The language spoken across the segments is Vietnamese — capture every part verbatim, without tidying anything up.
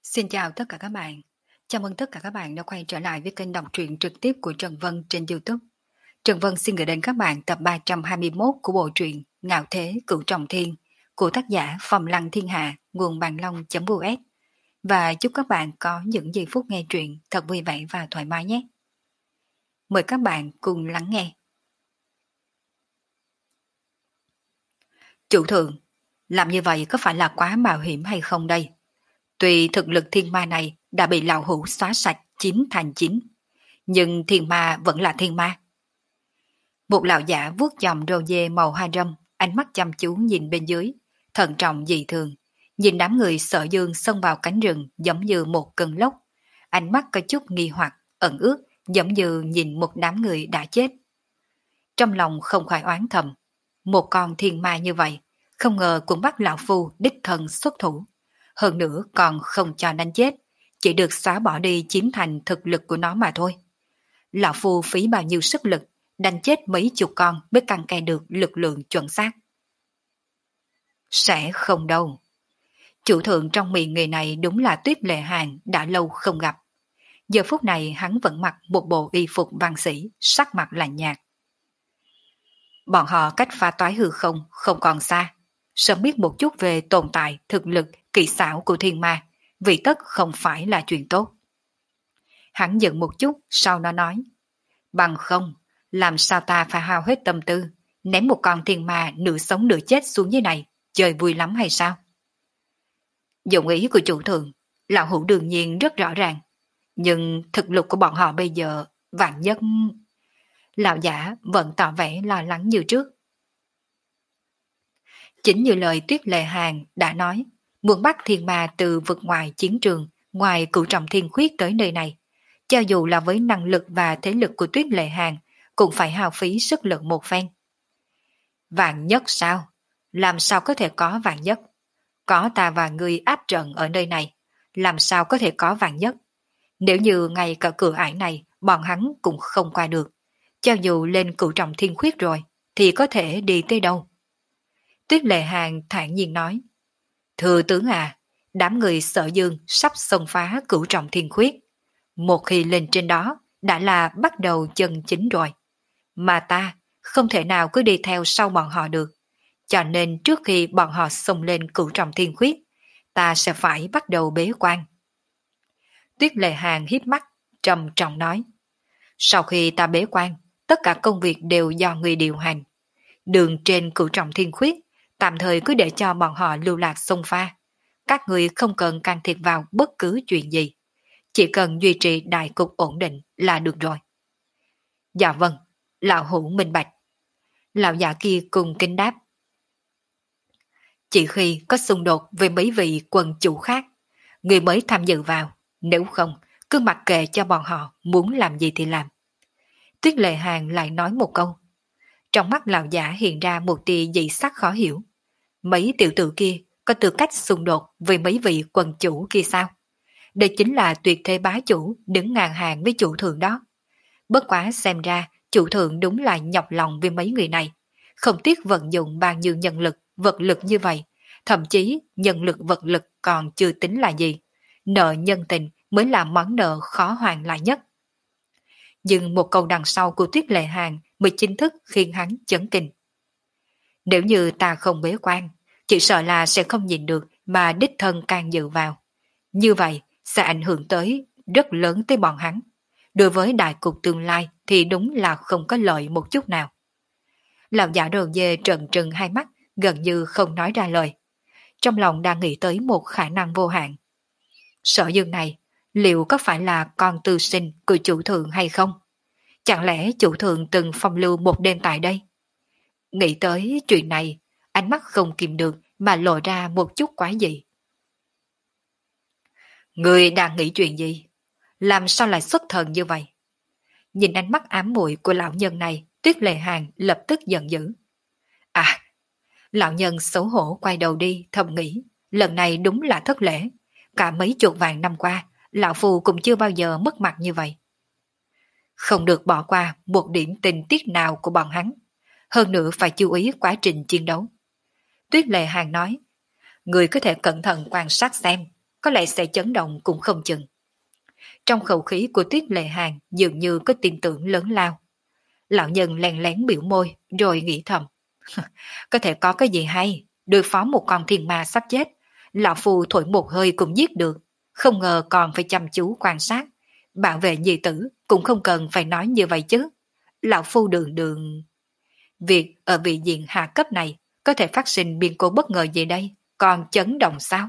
Xin chào tất cả các bạn. Chào mừng tất cả các bạn đã quay trở lại với kênh đọc truyện trực tiếp của Trần Vân trên YouTube. Trần Vân xin gửi đến các bạn tập ba trăm hai mươi mốt của bộ truyện Ngạo Thế Cửu Trọng Thiên của tác giả Phong Lăng Thiên Hạ, nguồn bàn long.us. Và chúc các bạn có những giây phút nghe truyện thật vui vẻ và thoải mái nhé. Mời các bạn cùng lắng nghe. Chủ thượng, làm như vậy có phải là quá mạo hiểm hay không đây? Tuy thực lực thiên ma này đã bị lão hủ xóa sạch chín thành chín, nhưng thiên ma vẫn là thiên ma. Một lão giả vuốt chòm râu dê màu hoa râm, ánh mắt chăm chú nhìn bên dưới, thận trọng dị thường, nhìn đám người Sở Dương xông vào cánh rừng giống như một cơn lốc, ánh mắt có chút nghi hoặc, ẩn ước, giống như nhìn một đám người đã chết. Trong lòng không khỏi oán thầm, một con thiên ma như vậy, không ngờ cũng bắt lão phu đích thân xuất thủ, hơn nữa còn không cho đánh chết, chỉ được xóa bỏ đi chín thành thực lực của nó mà thôi. Lão phu phí bao nhiêu sức lực, đánh chết mấy chục con mới căn ke được lực lượng chuẩn xác. Sẽ không đâu. Chủ thượng trong miệng người này đúng là Tuyết Lệ Hàn đã lâu không gặp. Giờ phút này hắn vẫn mặc một bộ y phục văn sĩ, sắc mặt lạnh nhạt. Bọn họ cách phá toái hư không không còn xa, sớm biết một chút về tồn tại, thực lực, kỹ xảo của thiên ma, vì tất không phải là chuyện tốt. Hắn giận một chút, sau đó nói, bằng không, làm sao ta phải hao hết tâm tư, ném một con thiên ma nửa sống nửa chết xuống dưới này, chơi vui lắm hay sao? Dụng ý của chủ thượng, lão hữu đương nhiên rất rõ ràng, nhưng thực lực của bọn họ bây giờ, vạn nhất... Lão giả vẫn tỏ vẻ lo lắng như trước. Chính như lời Tuyết Lệ Hàn đã nói, muốn bắt thiên ma từ vực ngoài chiến trường, ngoài cửu trọng thiên khuyết tới nơi này, cho dù là với năng lực và thế lực của Tuyết Lệ Hàn, cũng phải hao phí sức lực một phen. Vạn nhất sao? Làm sao có thể có vạn nhất? Có ta và ngươi áp trận ở nơi này, làm sao có thể có vạn nhất? Nếu như ngay cả cửa ải này, bọn hắn cũng không qua được, cho dù lên cửu trọng thiên khuyết rồi, thì có thể đi tới đâu? Tuyết Lệ Hàn thản nhiên nói, Thừa tướng à, đám người Sở Dương sắp xông phá cửu trọng thiên khuyết. Một khi lên trên đó, đã là bắt đầu chân chính rồi. Mà ta không thể nào cứ đi theo sau bọn họ được. Cho nên trước khi bọn họ xông lên cửu trọng thiên khuyết, ta sẽ phải bắt đầu bế quan. Tuyết Lệ Hàn híp mắt, trầm trọng nói, sau khi ta bế quan, tất cả công việc đều do người điều hành. Đường trên cửu trọng thiên khuyết, tạm thời cứ để cho bọn họ lưu lạc xông pha. Các người không cần can thiệp vào bất cứ chuyện gì. Chỉ cần duy trì đại cục ổn định là được rồi. Dạ vâng, lão hữu minh bạch. Lão già kia cùng kính đáp. Chỉ khi có xung đột với mấy vị quần chủ khác, người mới tham dự vào. Nếu không, cứ mặc kệ cho bọn họ muốn làm gì thì làm. Tuyết Lệ Hàn lại nói một câu. Trong mắt lão giả hiện ra một tia dị sắc khó hiểu. Mấy tiểu tử kia có tư cách xung đột với mấy vị quần chủ kia sao? Đây chính là tuyệt thế bá chủ đứng ngang hàng với chủ thượng đó. Bất quá xem ra chủ thượng đúng là nhọc lòng với mấy người này. Không tiếc vận dụng bao nhiêu nhân lực, vật lực như vậy. Thậm chí nhân lực vật lực còn chưa tính là gì. Nợ nhân tình mới là món nợ khó hoàn lại nhất. Nhưng một câu đằng sau của Tuyết Lệ Hàn mới chính thức khiến hắn chấn kinh. Nếu như ta không bế quan, chỉ sợ là sẽ không nhìn được mà đích thân can dự vào. Như vậy sẽ ảnh hưởng tới rất lớn tới bọn hắn. Đối với đại cục tương lai thì đúng là không có lợi một chút nào. Lão giả đầu dê trợn trừng hai mắt, gần như không nói ra lời. Trong lòng đang nghĩ tới một khả năng vô hạn. Sở Dương này, liệu có phải là con tư sinh của chủ thượng hay không? Chẳng lẽ chủ thượng từng phong lưu một đêm tại đây? Nghĩ tới chuyện này, ánh mắt không kìm được mà lộ ra một chút quái dị. Người đang nghĩ chuyện gì? Làm sao lại xuất thần như vậy? Nhìn ánh mắt ám muội của lão nhân này, Tuyết Lệ Hàn lập tức giận dữ. À, lão nhân xấu hổ quay đầu đi, thầm nghĩ, lần này đúng là thất lễ. Cả mấy chục vạn năm qua, lão phù cũng chưa bao giờ mất mặt như vậy. Không được bỏ qua một điểm tình tiết nào của bọn hắn. Hơn nữa phải chú ý quá trình chiến đấu. Tuyết Lệ Hàn nói, người có thể cẩn thận quan sát xem, có lẽ sẽ chấn động cũng không chừng. Trong khẩu khí của Tuyết Lệ Hàng dường như có tin tưởng lớn lao. Lão nhân lén lén biểu môi rồi nghĩ thầm. Có thể có cái gì hay, đối phó một con thiên ma sắp chết, lão phu thổi một hơi cũng giết được, không ngờ còn phải chăm chú quan sát. Bảo vệ nhi tử cũng không cần phải nói như vậy chứ. Lão phu đường đường... Việc ở vị diện hạ cấp này có thể phát sinh biến cố bất ngờ gì đây, còn chấn động sao?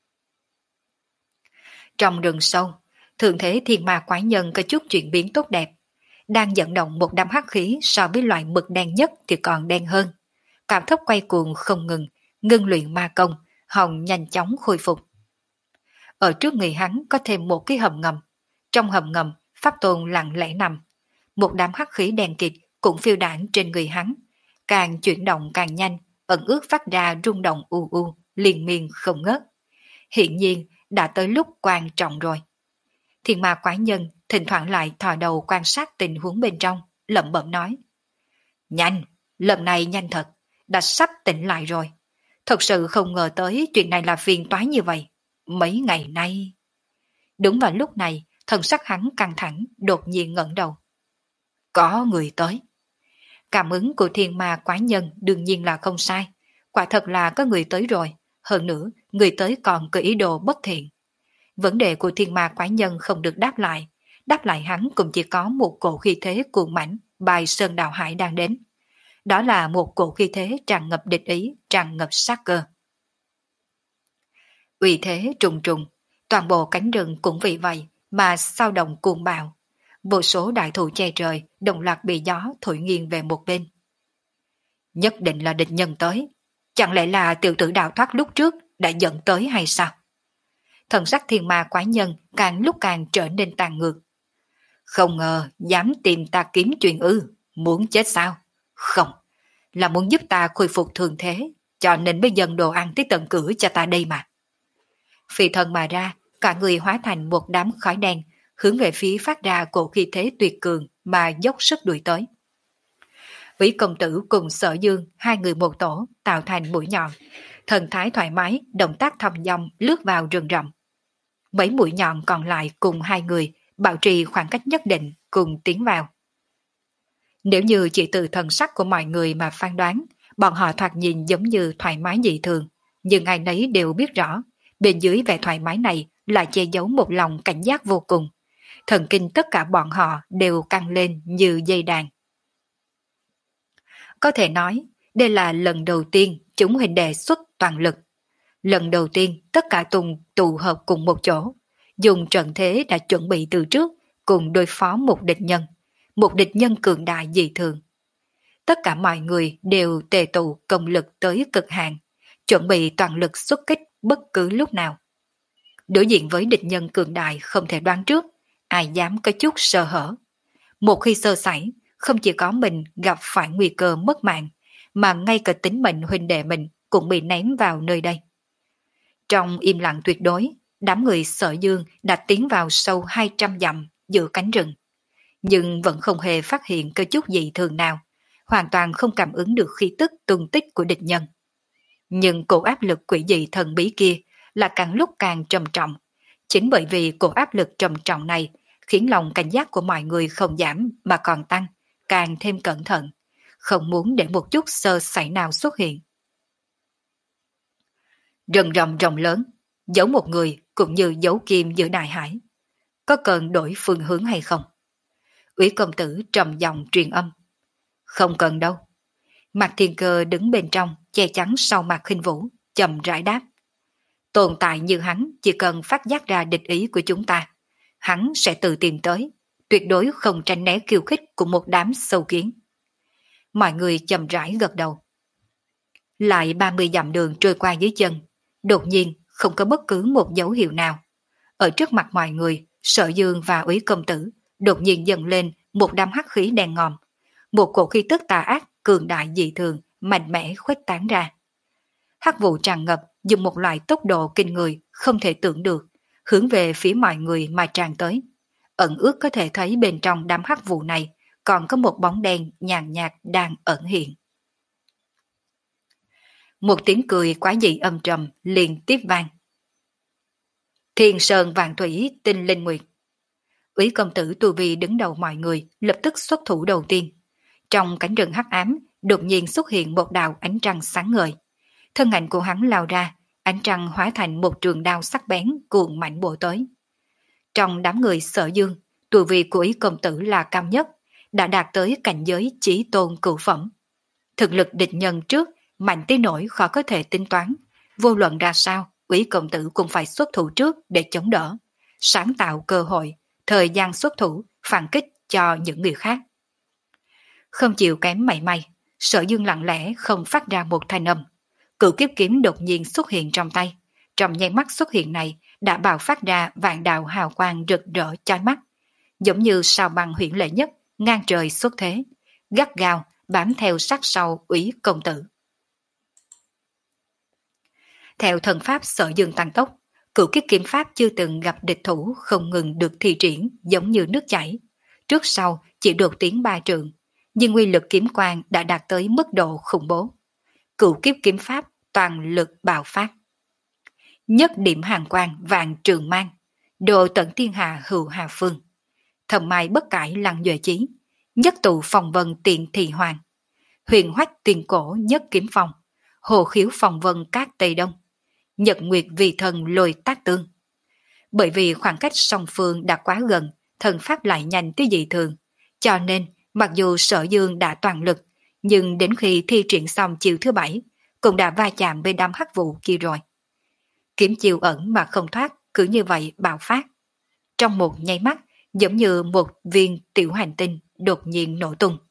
Trong rừng sâu, thường thế thiên ma quái nhân có chút chuyển biến tốt đẹp, đang dẫn động một đám hắc khí so với loại mực đen nhất thì còn đen hơn. Cảm thấp quay cuồng không ngừng, ngưng luyện ma công, hồng nhanh chóng khôi phục. Ở trước người hắn có thêm một cái hầm ngầm. Trong hầm ngầm, Pháp Tôn lặng lẽ nằm. Một đám hắc khí đen kịt cũng phiêu đảng trên người hắn. Càng chuyển động càng nhanh, ẩn ước phát ra rung động u u, liên miên không ngớt. Hiện nhiên đã tới lúc quan trọng rồi. Thiên ma quái nhân thỉnh thoảng lại thò đầu quan sát tình huống bên trong, lẩm bẩm nói. Nhanh, lần này nhanh thật, đã sắp tỉnh lại rồi. Thật sự không ngờ tới chuyện này là phiền toái như vậy. Mấy ngày nay... Đúng vào lúc này, thần sắc hắn căng thẳng, đột nhiên ngẩng đầu. Có người tới. Cảm ứng của thiên ma quái nhân đương nhiên là không sai. Quả thật là có người tới rồi. Hơn nữa, người tới còn có ý đồ bất thiện. Vấn đề của thiên ma quái nhân không được đáp lại. Đáp lại hắn cũng chỉ có một cổ khí thế cuồng mãnh bài sơn đào hải đang đến. Đó là một cổ khí thế tràn ngập địch ý, tràn ngập sát cơ. Uy thế trùng trùng, toàn bộ cánh rừng cũng vì vậy mà sao động cuồng bạo. Vô số đại thụ che trời đồng loạt bị gió thổi nghiêng về một bên. Nhất định là địch nhân tới. Chẳng lẽ là tiểu tử đào thoát lúc trước đã dẫn tới hay sao? Thần sắc thiên ma quái nhân càng lúc càng trở nên tàn ngược. Không ngờ dám tìm ta kiếm chuyện ư, muốn chết sao? Không, là muốn giúp ta khôi phục thường thế, cho nên mới dần đồ ăn tới tận cửa cho ta đây mà. Phi thân mà ra, cả người hóa thành một đám khói đen, hướng về phía phát ra cổ khí thế tuyệt cường mà dốc sức đuổi tới. Vĩ công tử cùng Sở Dương, hai người một tổ, tạo thành mũi nhọn, thần thái thoải mái, động tác thong dong lướt vào rừng rậm. Mấy mũi nhọn còn lại cùng hai người bảo trì khoảng cách nhất định cùng tiến vào. Nếu như chỉ từ thần sắc của mọi người mà phán đoán, bọn họ thoạt nhìn giống như thoải mái dị thường, nhưng ai nấy đều biết rõ, bên dưới vẻ thoải mái này là che giấu một lòng cảnh giác vô cùng. Thần kinh tất cả bọn họ đều căng lên như dây đàn. Có thể nói, đây là lần đầu tiên chúng hình đề xuất toàn lực. Lần đầu tiên tất cả tùng tụ hợp cùng một chỗ, dùng trận thế đã chuẩn bị từ trước cùng đối phó một địch nhân, một địch nhân cường đại dị thường. Tất cả mọi người đều tề tụ công lực tới cực hạn, chuẩn bị toàn lực xuất kích bất cứ lúc nào. Đối diện với địch nhân cường đại không thể đoán trước, ai dám có chút sơ hở. Một khi sơ sẩy, không chỉ có mình gặp phải nguy cơ mất mạng, mà ngay cả tính mệnh huynh đệ mình cũng bị ném vào nơi đây. Trong im lặng tuyệt đối, đám người Sở Dương đã tiến vào sâu hai trăm dặm giữa cánh rừng, nhưng vẫn không hề phát hiện cơ chút gì thường nào, hoàn toàn không cảm ứng được khí tức tung tích của địch nhân. Nhưng cổ áp lực quỷ dị thần bí kia là càng lúc càng trầm trọng. Chính bởi vì cổ áp lực trầm trọng này khiến lòng cảnh giác của mọi người không giảm mà còn tăng, càng thêm cẩn thận, không muốn để một chút sơ sẩy nào xuất hiện. Rừng rậm rộng lớn, giấu một người cũng như giấu kim giữa đại hải. Có cần đổi phương hướng hay không? Úy công tử trầm giọng truyền âm. Không cần đâu. Mạc Thiên Cơ đứng bên trong, che chắn sau Mạc Khinh Vũ, chậm rãi đáp. Tồn tại như hắn chỉ cần phát giác ra địch ý của chúng ta, hắn sẽ tự tìm tới, tuyệt đối không tránh né khiêu khích của một đám sâu kiến. Mọi người chậm rãi gật đầu. Lại ba mươi dặm đường trôi qua dưới chân, đột nhiên không có bất cứ một dấu hiệu nào. Ở trước mặt mọi người, Sở Dương và Úy công tử đột nhiên dần lên một đám hắc khí đen ngòm, một cổ khí tức tà ác cường đại dị thường mạnh mẽ khuếch tán ra. Hắc vụ tràn ngập dùng một loại tốc độ kinh người không thể tưởng được, hướng về phía mọi người mà tràn tới. Ẩn ước có thể thấy bên trong đám hắc vụ này còn có một bóng đen nhàn nhạt đang ẩn hiện. Một tiếng cười quá dị âm trầm liền tiếp vang. Thiên sơn vạn thủy tinh linh nguyệt. Úy công tử tu vi đứng đầu mọi người lập tức xuất thủ đầu tiên. Trong cánh rừng hắc ám, đột nhiên xuất hiện một đạo ánh trăng sáng ngời. Thân ảnh của hắn lao ra, ánh trăng hóa thành một trường đao sắc bén cuồng mạnh bổ tới. Trong đám người Sở Dương, tu vi của Úy công tử là cao nhất, đã đạt tới cảnh giới chí tôn cửu phẩm. Thực lực địch nhân trước, mạnh tới nỗi khó có thể tính toán. Vô luận ra sao, Úy công tử cũng phải xuất thủ trước để chống đỡ, sáng tạo cơ hội, thời gian xuất thủ, phản kích cho những người khác. Không chịu kém mảy may, Sở Dương lặng lẽ không phát ra một thanh âm. Cửu kiếp kiếm đột nhiên xuất hiện trong tay. Trong nháy mắt xuất hiện này đã bạo phát ra vạn đạo hào quang rực rỡ chói mắt, giống như sao băng huyễn lệ nhất ngang trời xuất thế, gắt gao bám theo sát sau Úy công tử. Theo thần pháp Sở Dương tăng tốc, cửu kiếp kiếm pháp chưa từng gặp địch thủ không ngừng được thi triển giống như nước chảy. Trước sau chỉ đột tiến ba trượng, nhưng uy lực kiếm quang đã đạt tới mức độ khủng bố. Cửu kiếp kiếm pháp toàn lực bạo phát. Nhất điểm hàng quang vạn trường mang, độ tận thiên hà hữu hà phương. Thầm mai bất cải lăng duệ chí, nhất tụ phòng vân tiện thị hoàng. Huyền hoách tiền cổ nhất kiếm phong, hồ khiếu phòng vân cát Tây Đông. Nhật nguyệt vì thần lôi tác tương. Bởi vì khoảng cách song phương đã quá gần, thần pháp lại nhanh tới dị thường, cho nên mặc dù Sở Dương đã toàn lực, nhưng đến khi thi triển xong chiều thứ bảy, cũng đã va chạm bên đám hắc vụ kia rồi. Kiếm chiều ẩn mà không thoát, cứ như vậy bạo phát. Trong một nháy mắt, giống như một viên tiểu hành tinh đột nhiên nổ tung.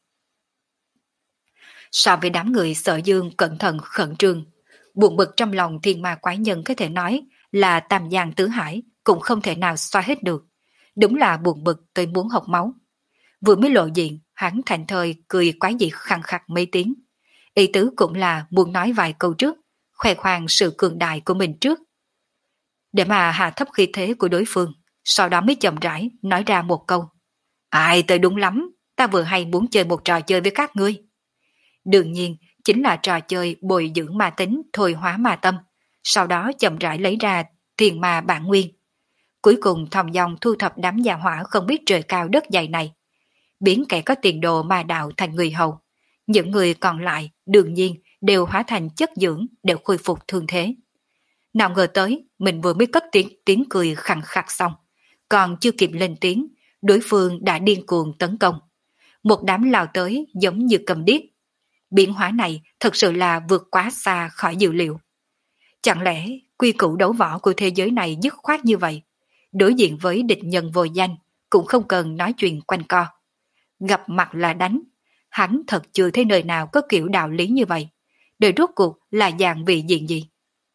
So với đám người Sở Dương cẩn thận khẩn trương, buồn bực trong lòng thiên ma quái nhân có thể nói là tam giang tứ hải cũng không thể nào xoa hết được. Đúng là buồn bực tới muốn học máu. Vừa mới lộ diện, hắn thành thời cười quái dị khăng khặc mấy tiếng. Ý tứ cũng là muốn nói vài câu trước, khoe khoang sự cường đại của mình trước, để mà hạ thấp khí thế của đối phương, sau đó mới chậm rãi nói ra một câu. Ai tới đúng lắm, ta vừa hay muốn chơi một trò chơi với các ngươi. Đương nhiên, chính là trò chơi bồi dưỡng ma tính, thôi hóa ma tâm, sau đó chậm rãi lấy ra thiền ma bản nguyên. Cuối cùng thòng dòng thu thập đám gia hỏa không biết trời cao đất dày này, biến kẻ có tiền đồ ma đạo thành người hầu. Những người còn lại đương nhiên đều hóa thành chất dưỡng để khôi phục thương thế. Nào ngờ tới, mình vừa mới cất tiếng, tiếng cười khẳng khặc xong, còn chưa kịp lên tiếng, đối phương đã điên cuồng tấn công. Một đám lao tới giống như cầm điếc. Biến hóa này thật sự là vượt quá xa khỏi dự liệu. Chẳng lẽ quy củ đấu võ của thế giới này dứt khoát như vậy? Đối diện với địch nhân vô danh, cũng không cần nói chuyện quanh co. Gặp mặt là đánh. Hắn thật chưa thấy nơi nào có kiểu đạo lý như vậy. Đời rốt cuộc là dạng vị diện gì?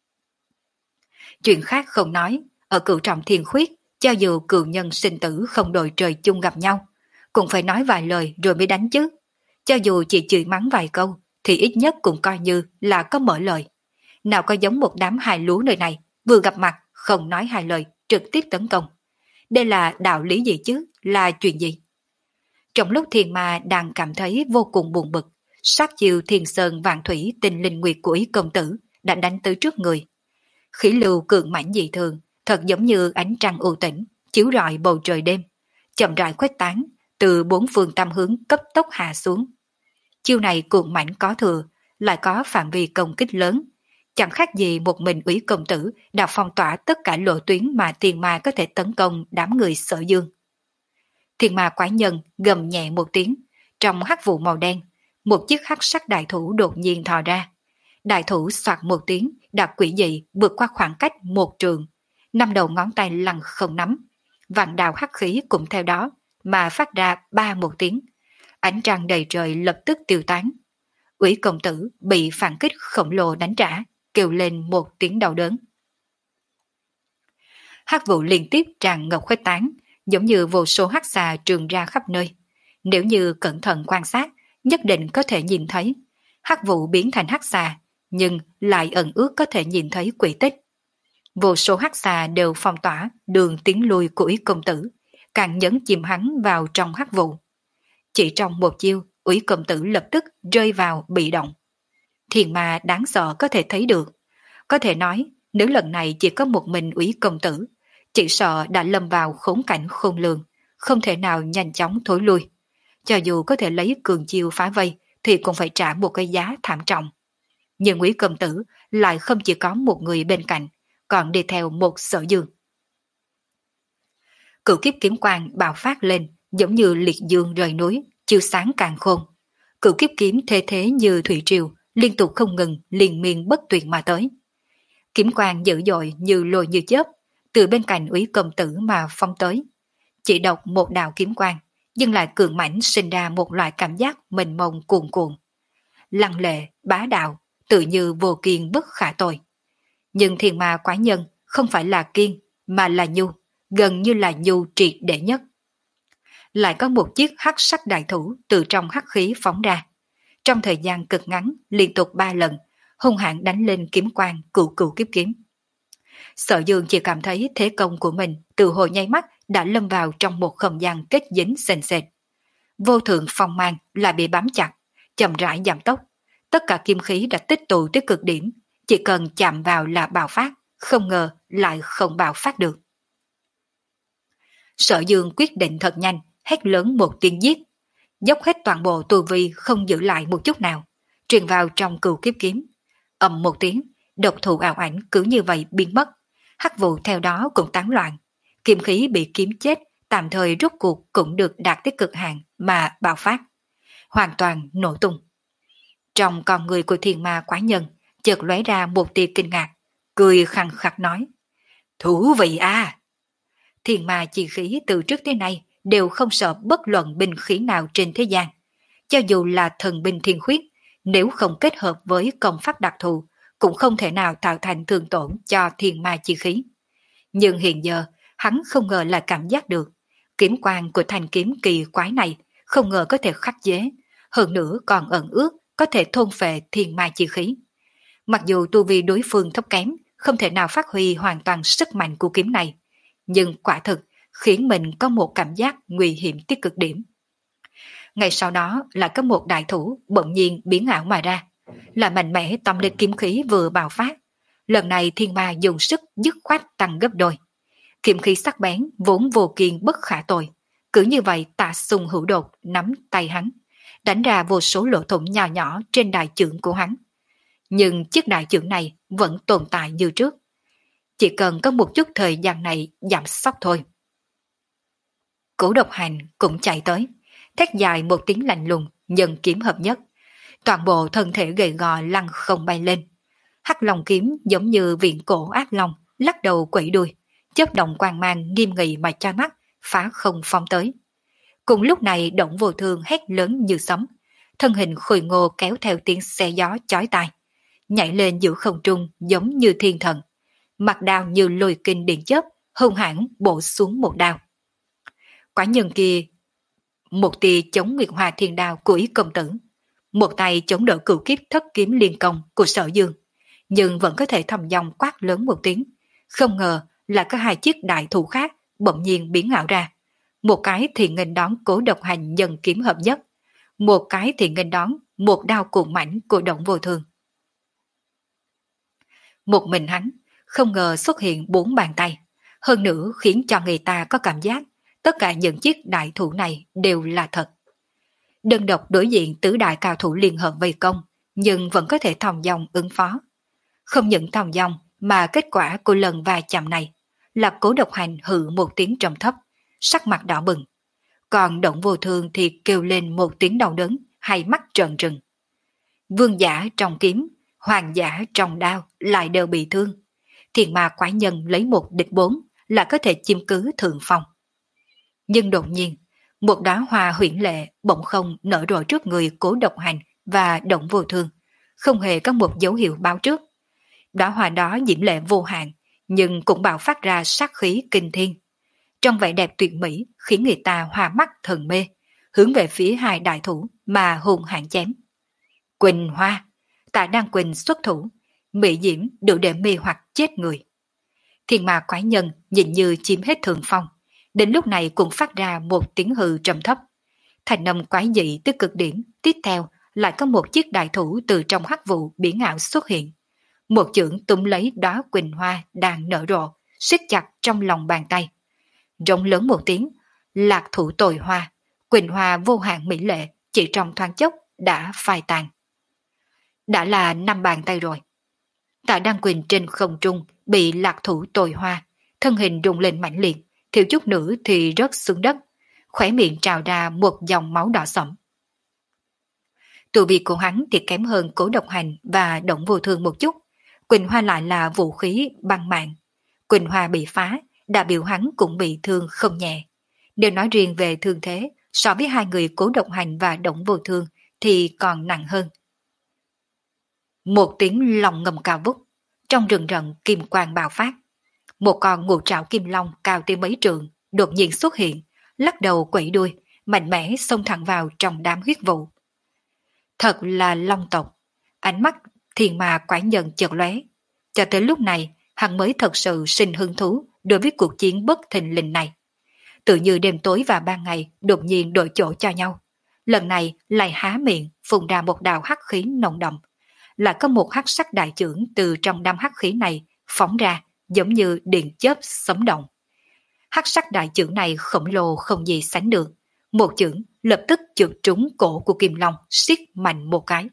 Chuyện khác không nói, ở cửu trọng thiên khuyết, cho dù cựu nhân sinh tử không đội trời chung gặp nhau, cũng phải nói vài lời rồi mới đánh chứ. Cho dù chỉ chửi mắng vài câu, thì ít nhất cũng coi như là có mở lời. Nào có giống một đám hài lúa nơi này, vừa gặp mặt, không nói hai lời, trực tiếp tấn công. Đây là đạo lý gì chứ, là chuyện gì? Trong lúc Thiên Ma đang cảm thấy vô cùng buồn bực, sát chiều Thiên Sơn Vạn Thủy Tinh Linh Nguyệt của Ý công tử đã đánh tới trước người. Khí lưu cường mãnh dị thường, thật giống như ánh trăng u tĩnh, chiếu rọi bầu trời đêm, chậm rãi khuếch tán, từ bốn phương tam hướng cấp tốc hạ xuống. Chiêu này cuồng mãnh có thừa, lại có phạm vi công kích lớn, chẳng khác gì một mình Úy công tử đã phong tỏa tất cả lộ tuyến mà Thiên Ma có thể tấn công đám người Sở Dương. Thiên Ma quái nhân gầm nhẹ một tiếng, trong hắc vụ màu đen, một chiếc hắc sắc đại thủ đột nhiên thò ra. Đại thủ soạt một tiếng, đã quỷ dị vượt qua khoảng cách một trường, năm đầu ngón tay lăn không nắm, vạn đạo hắc khí cũng theo đó mà phát ra ba một tiếng, ánh trăng đầy trời lập tức tiêu tán. Úy công tử bị phản kích khổng lồ đánh trả, kêu lên một tiếng đau đớn. Hắc vụ liên tiếp tràn ngập khuếch tán, giống như vô số hắc xà trường ra khắp nơi. Nếu như cẩn thận quan sát, nhất định có thể nhìn thấy hắc vụ biến thành hắc xà, nhưng lại ẩn ước có thể nhìn thấy quỷ tích. Vô số hắc xà đều phong tỏa đường tiến lui của Úy công tử, càng nhấn chìm hắn vào trong hắc vụ. Chỉ trong một chiêu, Úy công tử lập tức rơi vào bị động. Thiên ma đáng sợ có thể thấy được. Có thể nói, nếu lần này chỉ có một mình Úy công tử, chỉ sợ đã lâm vào khốn cảnh khôn lường, không thể nào nhanh chóng thối lui. Cho dù có thể lấy cường chiêu phá vây, thì cũng phải trả một cái giá thảm trọng. Nhưng Quý Công Tử lại không chỉ có một người bên cạnh, còn đi theo một Sở Dương. Cửu kiếp kiếm quang bạo phát lên, giống như liệt dương rời núi, chiếu sáng càng khôn. Cửu kiếp kiếm thế thế như thủy triều, liên tục không ngừng, liên miên bất tuyệt mà tới. Kiếm quang dữ dội như lôi như chớp, từ bên cạnh Úy Công Tử mà phong tới. Chỉ đọc một đạo kiếm quang, nhưng lại cường mãnh sinh ra một loại cảm giác mênh mông cuồn cuộn. Lăng lệ, bá đạo, tự như vô kiên bất khả tội. Nhưng thiên ma quái nhân không phải là kiên, mà là nhu, gần như là nhu triệt để nhất. Lại có một chiếc hắc sắc đại thủ từ trong hắc khí phóng ra. Trong thời gian cực ngắn, liên tục ba lần, hung hãn đánh lên kiếm quang cửu cửu kiếp kiếm. Sở Dương chỉ cảm thấy thế công của mình từ hồi nháy mắt đã lâm vào trong một không gian kết dính sền sệt. Vô thượng phong mang lại bị bám chặt, chậm rãi giảm tốc. Tất cả kim khí đã tích tụ tới cực điểm, chỉ cần chạm vào là bạo phát, không ngờ lại không bạo phát được. Sở Dương quyết định thật nhanh, hét lớn một tiếng giết, dốc hết toàn bộ tu vi không giữ lại một chút nào, truyền vào trong cửu kiếp kiếm. Ầm một tiếng, độc thủ ảo ảnh cứ như vậy biến mất, hắc vụ theo đó cũng tán loạn, kim khí bị kiếm chết tạm thời rút cuộc cũng được đạt tới cực hạn mà bạo phát, hoàn toàn nổ tung. Trong con người của thiên ma quái nhân chợt lóe ra một tia kinh ngạc, cười khăng khặc nói: thú vị à! Thiên ma chi khí từ trước tới nay đều không sợ bất luận binh khí nào trên thế gian. Cho dù là thần binh thiên khuyết, nếu không kết hợp với công pháp đặc thù, cũng không thể nào tạo thành thương tổn cho thiên ma chi khí. Nhưng hiện giờ, hắn không ngờ là cảm giác được. Kiếm quang của thanh kiếm kỳ quái này không ngờ có thể khắc chế, hơn nữa còn ẩn ước có thể thôn phệ thiên ma chi khí. Mặc dù tu vi đối phương thấp kém, không thể nào phát huy hoàn toàn sức mạnh của kiếm này, nhưng quả thực khiến mình có một cảm giác nguy hiểm tới cực điểm. Ngay sau đó lại có một đại thủ bỗng nhiên biến ảo mà ra, là mạnh mẽ tông lên kiếm khí vừa bạo phát. Lần này thiên ma dùng sức dứt khoát tăng gấp đôi. Kiếm khí sắc bén vốn vô kiên bất khả tội, cứ như vậy Tạ Sung Hữu Đột nắm tay hắn, đánh ra vô số lỗ thủng nhỏ nhỏ trên đại chưởng của hắn. Nhưng chiếc đại chưởng này vẫn tồn tại như trước, chỉ cần có một chút thời gian này giảm sóc thôi. Cố Độc Hành cũng chạy tới, thét dài một tiếng lạnh lùng, nhân kiếm hợp nhất, toàn bộ thân thể gầy gò lăn không bay lên. Hắc Long kiếm giống như viện cổ ác long, lắc đầu quẩy đuôi, chớp động quang mang nghiêm nghị mà tra mắt, phá không phong tới. Cùng lúc này Động Vô Thương hét lớn như sấm, thân hình khôi ngô kéo theo tiếng xe gió chói tai, nhảy lên giữa không trung giống như thiên thần, mặt đao như lôi kinh điện chớp, hung hãn bổ xuống một đao. Quả nhân kia một tia chống Nguyệt Hoa Thiên Đao của Ý Công Tử, một tay chống đỡ cửu kiếp thất kiếm liên công của Sở Dương, nhưng vẫn có thể thầm dòng quát lớn một tiếng. Không ngờ là có hai chiếc đại thủ khác bỗng nhiên biến ảo ra, một cái thì nghênh đón Cố Độc Hành nhân kiếm hợp nhất, một cái thì nghênh đón một đao cuồng mãnh của Động Vô Thương. Một mình hắn không ngờ xuất hiện bốn bàn tay, hơn nữa khiến cho người ta có cảm giác tất cả những chiếc đại thủ này đều là thật. Đơn độc đối diện tứ đại cao thủ liên hợp vây công, nhưng vẫn có thể thòng dong ứng phó. Không những thòng dong mà kết quả của lần va chạm này là Cố Độc Hành hự một tiếng trầm thấp, sắc mặt đỏ bừng. Còn Động Vô Thương thì kêu lên một tiếng đau đớn, hai mắt trợn trừng. Vương giả trong kiếm, hoàng giả trong đao lại đều bị thương. Thiên ma quái nhân lấy một địch bốn là có thể chiếm cứ thượng phong. Nhưng đột nhiên, một đóa hoa huyễn lệ bỗng không nở rộ trước người Cố Độc Hành và Động Vô Thương, không hề có một dấu hiệu báo trước. Đóa hoa đó diễm lệ vô hạn, nhưng cũng bạo phát ra sát khí kinh thiên. Trong vẻ đẹp tuyệt mỹ khiến người ta hoa mắt thần mê, hướng về phía hai đại thủ mà hùng hãn chém. Quỳnh Hoa, Tạ Đan Quỳnh xuất thủ, mỹ diễm đủ để mê hoặc chết người. Thiên ma quái nhân nhìn như chiếm hết thượng phong, đến lúc này cũng phát ra một tiếng hừ trầm thấp. Thành âm quái dị tới cực điểm, tiếp theo lại có một chiếc đại thủ từ trong hắc vụ biển ảo xuất hiện. Một chưởng túm lấy đó Quỳnh Hoa đang nở rộ, siết chặt trong lòng bàn tay. Rống lớn một tiếng, lạc thủ tồi hoa, quỳnh hoa vô hạn mỹ lệ, chỉ trong thoáng chốc đã phai tàn. Đã là năm bàn tay rồi. Tạ Đăng Quỳnh trên không trung bị lạc thủ tồi hoa, thân hình rung lên mãnh liệt, thiếu chút nữa thì rớt xuống đất, khóe miệng trào ra một dòng máu đỏ sẫm. Tu vi của hắn thì kém hơn Cố Độc Hành và Động Vô Thương một chút, quỳnh hoa lại là vũ khí băng mạng. Quỳnh hoa bị phá, đại biểu hắn cũng bị thương không nhẹ. Nếu nói riêng về thương thế, so với hai người Cố Độc Hành và Động Vô Thương thì còn nặng hơn. Một tiếng long ngầm cao vút, trong rừng rậm kim quang bạo phát. Một con ngũ trảo kim long cao tới mấy trượng đột nhiên xuất hiện, lắc đầu quẩy đuôi, mạnh mẽ xông thẳng vào trong đám huyết vụ. Thật là long tộc, ánh mắt thiên ma quái nhân chợt lóe. Cho tới lúc này, hắn mới thật sự sinh hứng thú đối với cuộc chiến bất thình lình này. Tự như đêm tối và ban ngày đột nhiên đổi chỗ cho nhau. Lần này lại há miệng phun ra một đạo hắc khí nồng đậm. Lại có một hắc sắc đại chưởng từ trong đám hắc khí này phóng ra, giống như điện chớp sấm động. Hắc sắc đại chưởng này khổng lồ không gì sánh được. Một chưởng lập tức chụp trúng cổ của Kim Long, siết mạnh một cái.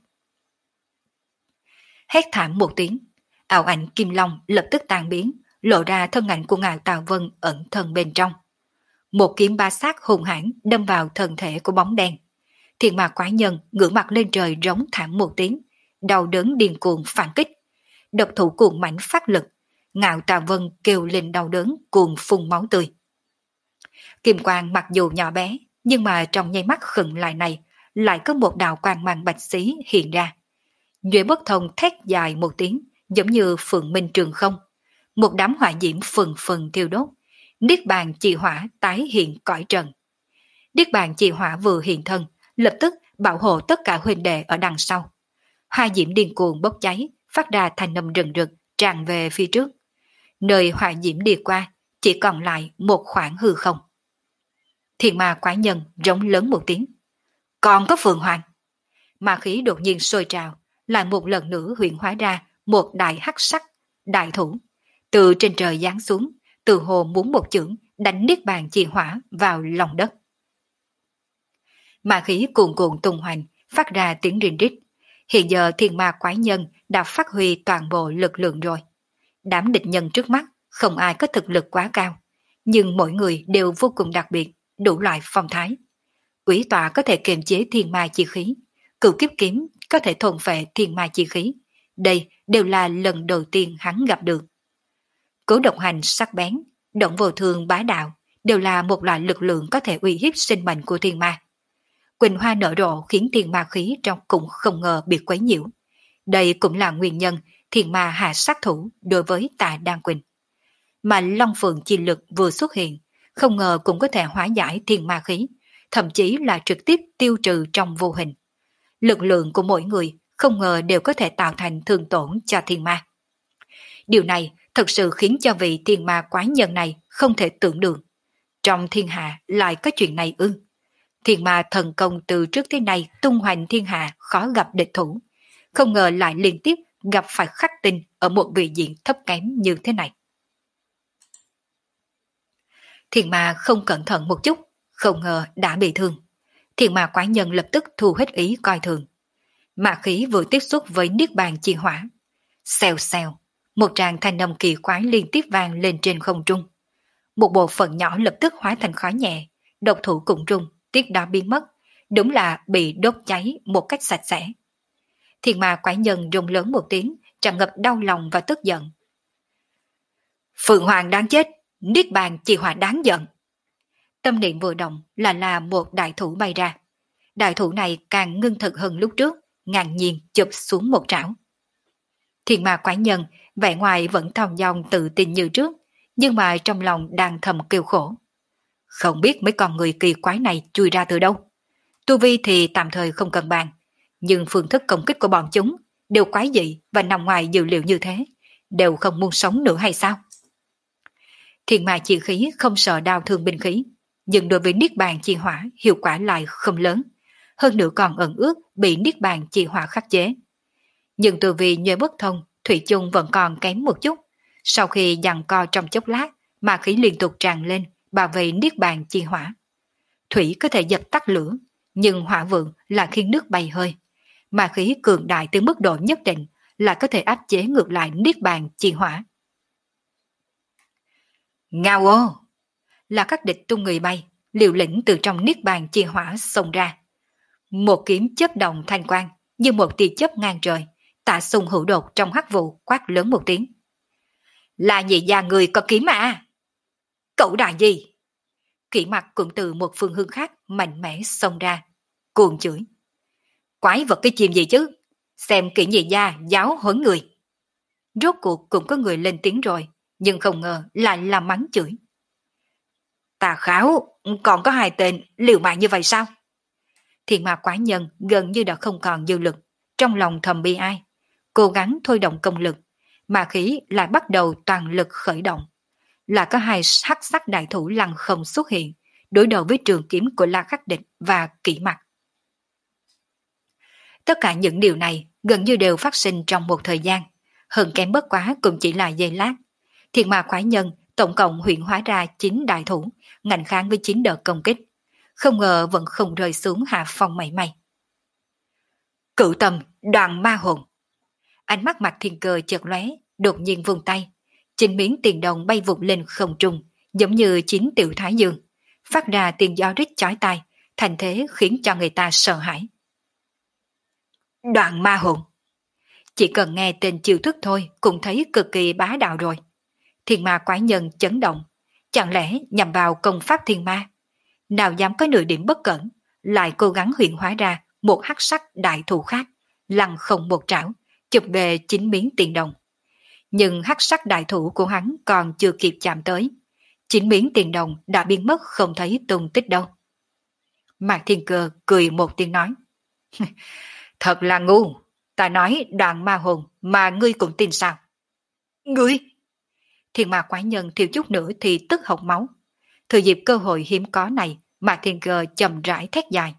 Hét thảm một tiếng, ảo ảnh Kim Long lập tức tan biến, lộ ra thân ảnh của ngài Tào Vân ẩn thân bên trong. Một kiếm ba sát hùng hãn đâm vào thân thể của bóng đen. Thiên ma quái nhân ngửa mặt lên trời rống thảm một tiếng, đau đớn điên cuồng phản kích. Độc thủ cuồng mãnh phát lực, ngạo Tào Vân kêu lên đau đớn cuồng phun máu tươi. Kim quang mặc dù nhỏ bé, nhưng mà trong nháy mắt khựng lại này, lại có một đạo quang mang bạch xí hiện ra. Duệ bất thông thét dài một tiếng, giống như phượng minh trường không. Một đám hỏa diễm phừng phừng thiêu đốt, niết bàn chi hỏa tái hiện cõi trần. Niết bàn chi hỏa vừa hiện thân, lập tức bảo hộ tất cả huynh đệ ở đằng sau. Hoa diễm điên cuồng bốc cháy, phát ra thanh âm rừng rực, tràn về phía trước. Nơi hỏa diễm đi qua, chỉ còn lại một khoảng hư không. Thiên ma quái nhân rống lớn một tiếng. Còn có Phượng Hoàng. Ma khí đột nhiên sôi trào, lại một lần nữa huyện hóa ra một đại hắc sắc, đại thủ. Từ trên trời giáng xuống, từ hồ muốn một chưởng đánh niết bàn chi hỏa vào lòng đất. Ma khí cuồn cuộn tung hoành, phát ra tiếng rinh rít. Hiện giờ thiên ma quái nhân đã phát huy toàn bộ lực lượng rồi. Đám địch nhân trước mắt không ai có thực lực quá cao, nhưng mỗi người đều vô cùng đặc biệt, đủ loại phong thái. Quỷ tọa có thể kiềm chế thiên ma chi khí, cửu kiếp kiếm có thể thôn phệ thiên ma chi khí. Đây đều là lần đầu tiên hắn gặp được. Cố Độc Hành sắc bén, Động Vô Thương bá đạo, đều là một loại lực lượng có thể uy hiếp sinh mệnh của thiên ma. Quỳnh hoa nở rộ khiến thiên ma khí trong cũng không ngờ bị quấy nhiễu. Đây cũng là nguyên nhân thiên ma hạ sát thủ đối với Tạ Đan Quỳnh. Mà Long Phượng chi lực vừa xuất hiện, không ngờ cũng có thể hóa giải thiên ma khí, thậm chí là trực tiếp tiêu trừ trong vô hình. Lực lượng của mỗi người không ngờ đều có thể tạo thành thương tổn cho thiên ma. Điều này thật sự khiến cho vị thiên ma quái nhân này không thể tưởng được. Trong thiên hạ lại có chuyện này ư? Thiên ma thần công từ trước tới nay tung hoành thiên hạ khó gặp địch thủ, không ngờ lại liên tiếp gặp phải khắc tinh ở một vị diện thấp kém như thế này. Thiên ma không cẩn thận một chút, không ngờ đã bị thương. Thiên ma quái nhân lập tức thu hết ý coi thường. Ma khí vừa tiếp xúc với niết bàn chi hỏa. Xèo xèo, một tràng thanh âm kỳ quái liên tiếp vang lên trên không trung. Một bộ phận nhỏ lập tức hóa thành khói nhẹ, độc thủ cùng trung, tiếc đó biến mất, đúng là bị đốt cháy một cách sạch sẽ. Thiên ma quái nhân rung lớn một tiếng, tràn ngập đau lòng và tức giận. Phượng Hoàng đáng chết, niết bàn chi hỏa đáng giận. Tâm niệm vừa động là là một đại thủ bay ra. Đại thủ này càng ngưng thực hơn lúc trước, ngang nhiên chụp xuống một trảo. Thiên ma quái nhân vẻ ngoài vẫn thong dong tự tin như trước, nhưng mà trong lòng đang thầm kêu khổ. Không biết mấy con người kỳ quái này chui ra từ đâu. Tu vi thì tạm thời không cần bàn, nhưng phương thức công kích của bọn chúng đều quái dị và nằm ngoài dự liệu như thế, đều không muốn sống nữa hay sao? Thiên ma chi khí không sợ đau thương binh khí, nhưng đối với niết bàn chi hỏa hiệu quả lại không lớn, hơn nữa còn ẩn ước bị niết bàn chi hỏa khắc chế. Nhưng từ vì nhuệ bất thông, thủy chung vẫn còn kém một chút, Sau khi giằng co trong chốc lát, ma khí liên tục tràn lên, bảo vệ niết bàn chi hỏa. Thủy có thể dập tắt lửa, nhưng hỏa vượng là khiến nước bay hơi. Ma khí cường đại tới mức độ nhất định là có thể áp chế ngược lại niết bàn chi hỏa. Ngao ô! Là các địch tung người bay, liều lĩnh từ trong niết bàn chi hỏa xông ra. Một kiếm chớp động thanh quang, như một tia chớp ngang trời, Tạ Sung hữu đột trong hắc vụ quát lớn một tiếng. Là nhị gia người có kiếm à? Cậu đại gì? Kỷ mặt cũng từ một phương hướng khác mạnh mẽ xông ra, cuồng chửi. Quái vật cái chim gì chứ? Xem kỹ nhị gia giáo huấn người. Rốt cuộc cũng có người lên tiếng rồi, nhưng không ngờ lại là mắng chửi. Tà kháo, còn có hai tên liều mạng như vậy sao? Thiên ma quái nhân gần như đã không còn dư lực, trong lòng thầm bi ai. Cố gắng thôi động công lực, mà khí lại bắt đầu toàn lực khởi động. Là có hai hắc sắc đại thủ lăng không xuất hiện, đối đầu với trường kiếm của La Khắc Địch và Kỷ Mặc. Tất cả những điều này gần như đều phát sinh trong một thời gian, hơn kém bất quá cũng chỉ là giây lát. Thiên ma quái nhân tổng cộng huyện hóa ra chín đại thủ, ngạnh kháng với chín đợt công kích. Không ngờ vẫn không rơi xuống hạ phong mảy may. Cửu tâm đoàn ma hồn. Ánh mắt Mạc Thiên Cơ chợt lóe, đột nhiên vung tay. Chín miếng tiền đồng bay vụt lên không trung, giống như chín tiểu thái dương, phát ra tiếng gió rít chói tai, thành thế khiến cho người ta sợ hãi. Đoàn ma hồn. Chỉ cần nghe tên chiêu thức thôi cũng thấy cực kỳ bá đạo rồi. Thiên ma quái nhân chấn động, chẳng lẽ nhằm vào công pháp thiên ma? Nào dám có nửa điểm bất cẩn, lại cố gắng huyện hóa ra một hắc sắc đại thủ khác, lăng không một trảo, chụp về chín miếng tiền đồng. Nhưng hắc sắc đại thủ của hắn còn chưa kịp chạm tới, chín miếng tiền đồng đã biến mất không thấy tung tích đâu. Mạc Thiên Cơ cười một tiếng nói. Thật là ngu, ta nói đoàn ma hồn mà ngươi cũng tin sao? Ngươi! Thiên ma quái nhân thiếu chút nữa thì tức hộc máu. Thừa dịp cơ hội hiếm có này, Mạc Thiên Cơ chậm rãi thét dài.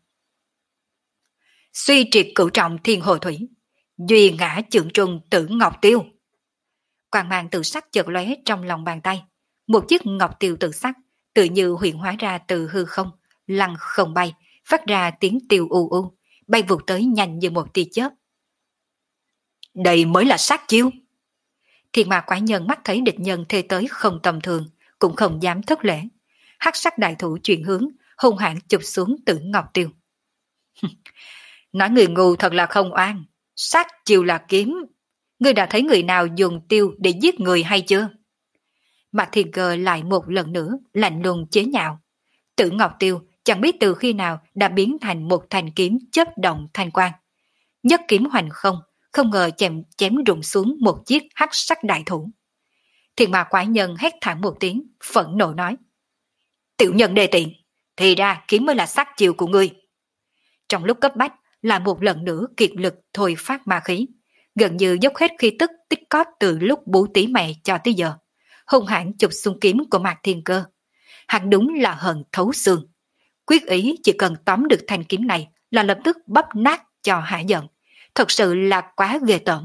Suy triệt cửu trọng thiên hồ thủy, duy ngã trượng trung tử ngọc tiêu. Quang mang tự sắc chợt lóe trong lòng bàn tay, một chiếc ngọc tiêu tự sắc tự như hiện hóa ra từ hư không, lăng không bay, phát ra tiếng tiêu u u, bay vụt tới nhanh như một tia chớp. Đây mới là sát chiêu. Thiên ma quái nhân mắt thấy địch nhân thê tới không tầm thường, cũng không dám thất lễ. Hắc sắc đại thủ chuyển hướng, hung hãn chụp xuống Tử Ngọc Tiêu. Nói người ngu thật là không oan, sát chiêu là kiếm. Ngươi đã thấy người nào dùng tiêu để giết người hay chưa? Mạc Thiên Cơ lại một lần nữa lạnh lùng chế nhạo. Tử Ngọc Tiêu chẳng biết từ khi nào đã biến thành một thanh kiếm chớp động thanh quang. Nhất kiếm hoành không, không ngờ chém chém rụng xuống một chiếc hắc sắc đại thủ. Thiên ma quái nhân hét thảm một tiếng, phẫn nộ nói. Tiểu nhân đề tiện, thì ra kiếm mới là sát chiêu của ngươi. Trong lúc cấp bách, là một lần nữa kiệt lực thôi phát ma khí, gần như dốc hết khí tức tích cóp từ lúc bố tí mẹ cho tới giờ, hung hãn chụp xuống kiếm của Mạc Thiên Cơ. Hắn đúng là hận thấu xương, quyết ý chỉ cần tóm được thanh kiếm này là lập tức bắp nát cho hạ giận, thật sự là quá ghê tởm.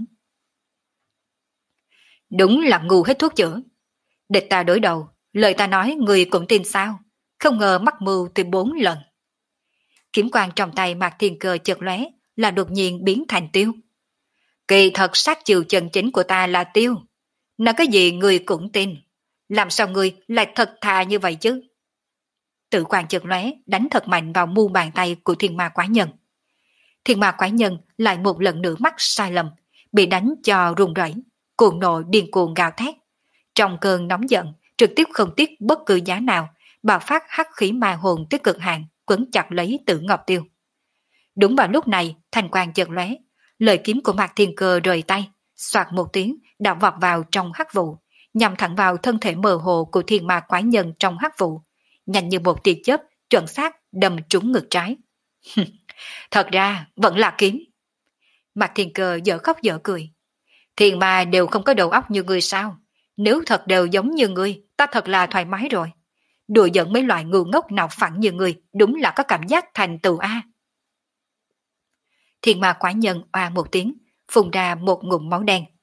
Đúng là ngu hết thuốc chữa. Địch ta đối đầu, lời ta nói người cũng tin sao, không ngờ mắc mưu từ bốn lần. Kiếm quang trong tay Mạc Thiên Cơ chợt lóe là đột nhiên biến thành tiêu. Kỳ thật sát chiêu chân chính của ta là tiêu. Nói cái gì người cũng tin. Làm sao người lại thật thà như vậy chứ? Tự quang chợt lóe đánh thật mạnh vào mu bàn tay của thiên ma quái nhân. Thiên ma quái nhân lại một lần nữa mắc sai lầm, bị đánh cho run rẩy, cuồng nộ điên cuồng gào thét. Trong cơn nóng giận, trực tiếp không tiếc bất cứ giá nào, bạo phát hắc khí ma hồn tới cực hạn, quấn chặt lấy Tử Ngọc Tiêu. Đúng vào lúc này, thanh quang chợt lóe, lời kiếm của Mạc Thiên Cơ rời tay, xoạt một tiếng, đã vọt vào trong hắc vụ, nhằm thẳng vào thân thể mờ hồ của thiên ma quái nhân trong hắc vụ, nhanh như một tia chớp, chuẩn xác đâm trúng ngực trái. Thật ra vẫn là kiếm. Mạc Thiên Cơ dở khóc dở cười. Thiên ma đều không có đầu óc như ngươi sao? Nếu thật đều giống như ngươi, ta thật là thoải mái rồi. Đùa giỡn mấy loại ngu ngốc nào phẳng như ngươi, đúng là có cảm giác thành tựu a. Thiên ma quái nhân oa một tiếng, phun ra một ngụm máu đen.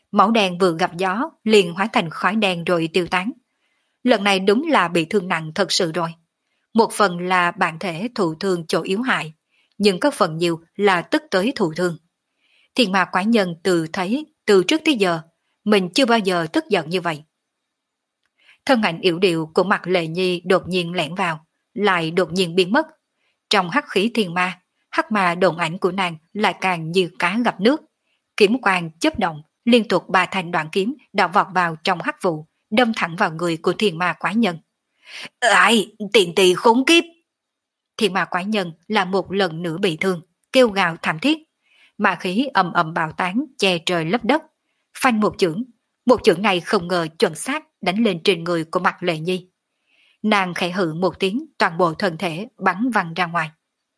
Máu đen vừa gặp gió liền hóa thành khói đen rồi tiêu tán. Lần này đúng là bị thương nặng thật sự rồi. Một phần là bản thể thụ thương chỗ yếu hại, nhưng có phần nhiều là tức tới thụ thương. Thiên ma quái nhân từ thấy từ trước tới giờ, mình chưa bao giờ tức giận như vậy. Thân ảnh yểu điệu của mặt Lệ Nhi đột nhiên lẻn vào, lại đột nhiên biến mất. Trong hắc khí thiên ma, hắc ma đồn ảnh của nàng lại càng như cá gặp nước. Kiếm quang chớp động, liên tục ba thanh đoạn kiếm đã vọt vào trong hắc vụ, đâm thẳng vào người của thiên ma quái nhân. Ai, tiền tỳ khốn kiếp! Thiên ma quái nhân là một lần nữa bị thương, kêu gào thảm thiết. Ma khí ầm ầm bạo tán, che trời lấp đất. Phanh một chưởng, một chưởng này không ngờ chuẩn xác đánh lên trên người của mặt Lệ Nhi. Nàng khẽ hự một tiếng, toàn bộ thân thể bắn văng ra ngoài.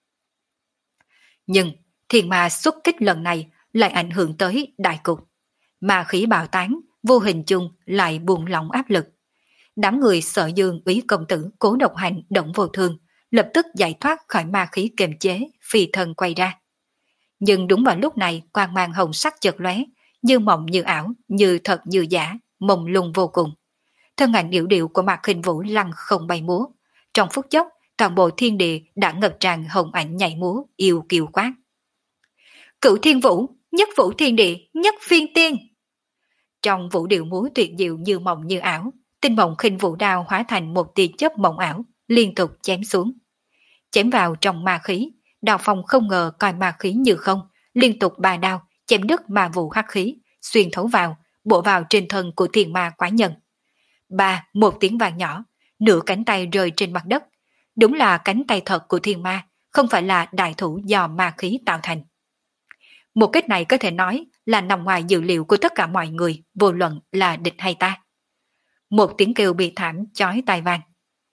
Nhưng thiên ma xuất kích lần này lại ảnh hưởng tới đại cục. Ma khí bạo tán, vô hình chung lại buông lỏng áp lực. Đám người Sở Dương, Úy công tử, Cố Độc Hành, Động Vô Thương lập tức giải thoát khỏi ma khí kiềm chế, phi thân quay ra. Nhưng đúng vào lúc này, quang mang hồng sắc chợt lóe, như mộng như ảo, như thật như giả, mông lung vô cùng. Thân ảnh điệu điệu của Mạc Khinh Vũ lăng không bay múa. Trong phút chốc, toàn bộ thiên địa đã ngập tràn hồng ảnh nhảy múa, yêu kiều quát. Cửu Thiên Vũ, nhất vũ thiên địa, nhất phiên tiên. Trong vũ điệu múa tuyệt diệu như mộng như ảo, tinh mộng Khinh Vũ đao hóa thành một tia chớp mộng ảo, liên tục chém xuống. Chém vào trong ma khí, đao phong không ngờ coi ma khí như không, liên tục ba đao, chém đứt ma vụ hắc khí, xuyên thấu vào, bổ vào trên thân của thiên ma quái nhân. Ba, một tiếng vang nhỏ, nửa cánh tay rơi trên mặt đất. Đúng là cánh tay thật của thiên ma, không phải là đại thủ do ma khí tạo thành. Một cách này có thể nói là nằm ngoài dự liệu của tất cả mọi người, vô luận là địch hay ta. Một tiếng kêu bị thảm chói tai vang.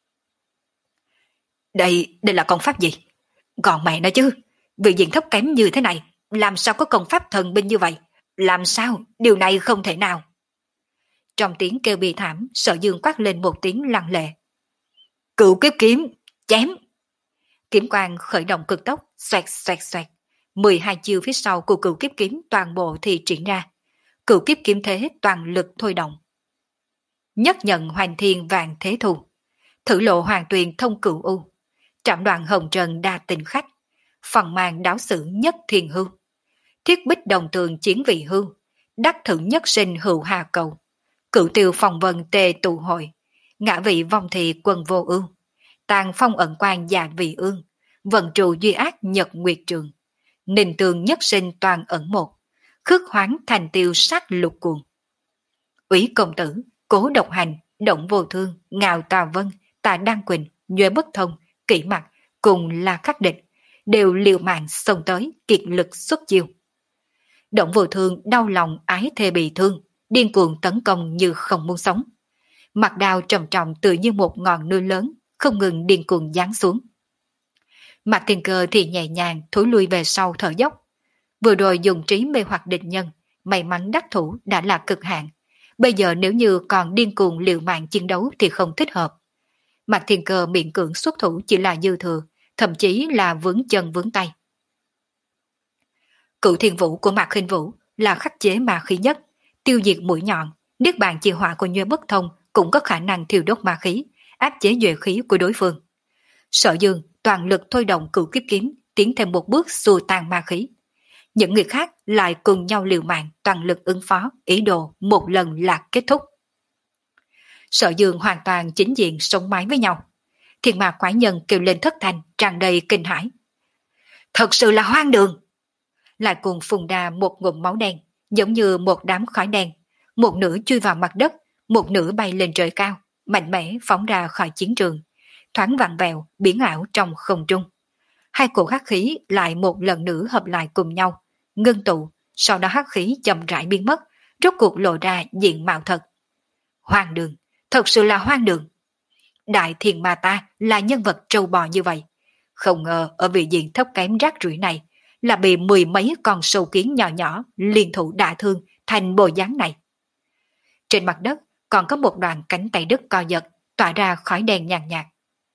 Đây, đây là công pháp gì? Còn mẹ nó chứ, vị diện thấp kém như thế này, làm sao có công pháp thần binh như vậy? Làm sao? Điều này không thể nào. Trong tiếng kêu bị thảm, Sở Dương quát lên một tiếng lăng lệ. Cựu kiếp kiếm, chém! Kiếm quang khởi động cực tốc, xoẹt xoẹt xoẹt. mười hai chiêu phía sau của cựu kiếp kiếm toàn bộ thì triển ra. Cựu kiếp kiếm thế toàn lực thôi động. Nhất nhận hoành thiên vạn thế thù. Thử lộ hoàng tuyền thông cửu u. Trạm đoạn hồng trần đa tình khách. Phần màn đáo sử nhất thiên hưu. Thiết bích đồng tường chiến vị hưu. Đắc thử nhất sinh hữu hà cầu. Cửu tiêu phòng vân tề tụ hội. Ngã vị vong thị quân vô ưu. Tàn phong ẩn quan dạ vị ương. Vận trụ duy ác nhật nguyệt trường. Ninh tường nhất sinh toàn ẩn một. Khước hoáng thành tiêu sát lục cuồng. Úy công tử, Cố Độc Hành, Động Vô Thương, Ngạo Tà Vân, Tà Đăng Quỳnh, Nhuệ Bất Thông, Kỷ Mặc cùng là khắc địch, đều liều mạng xông tới kiệt lực xuất chiêu. Động Vô Thương đau lòng ái thê bị thương, điên cuồng tấn công như không muốn sống. Mặt đao trầm trọng tựa như một ngọn núi lớn, không ngừng điên cuồng giáng xuống. Mạc Thiên Cơ thì nhẹ nhàng thối lui về sau thở dốc. Vừa rồi dùng trí mê hoặc địch nhân, may mắn đắc thủ đã là cực hạn. Bây giờ nếu như còn điên cuồng liều mạng chiến đấu thì không thích hợp. Mạc Thiên Cơ miễn cưỡng xuất thủ chỉ là dư thừa, thậm chí là vướng chân vướng tay. Cửu Thiên Vũ của Mạc Khinh Vũ là khắc chế ma khí nhất, tiêu diệt mũi nhọn, niết bàn chi hỏa của Nhuệ Bất Thông cũng có khả năng thiêu đốt ma khí, áp chế duệ khí của đối phương. Sở Dương toàn lực thôi động cửu kiếp kiếm, tiến thêm một bước xua tan ma khí. Những người khác lại cùng nhau liều mạng toàn lực ứng phó, ý đồ một lần là kết thúc. Sở Dương hoàn toàn chính diện sống mái với nhau. Thiên ma quái nhân kêu lên thất thanh, tràn đầy kinh hãi. Thật sự là hoang đường! Lại cùng phùng đà một ngụm máu đen, giống như một đám khói đen. Một nửa chui vào mặt đất, một nửa bay lên trời cao, mạnh mẽ phóng ra khỏi chiến trường. Thoáng vặn vẹo, biến ảo trong không trung. Hai cổ hắc khí lại một lần nữa hợp lại cùng nhau, ngưng tụ, sau đó hắc khí chậm rãi biến mất, rốt cuộc lộ ra diện mạo thật. Hoang đường, thật sự là hoang đường. Đại thiền ma ta là nhân vật trâu bò như vậy. Không ngờ ở vị diện thấp kém rác rưởi này là bị mười mấy con sâu kiến nhỏ nhỏ liên thủ đả thương thành bộ dáng này. Trên mặt đất còn có một đoạn cánh tay đất co giật, tỏa ra khói đen nhàn nhạt.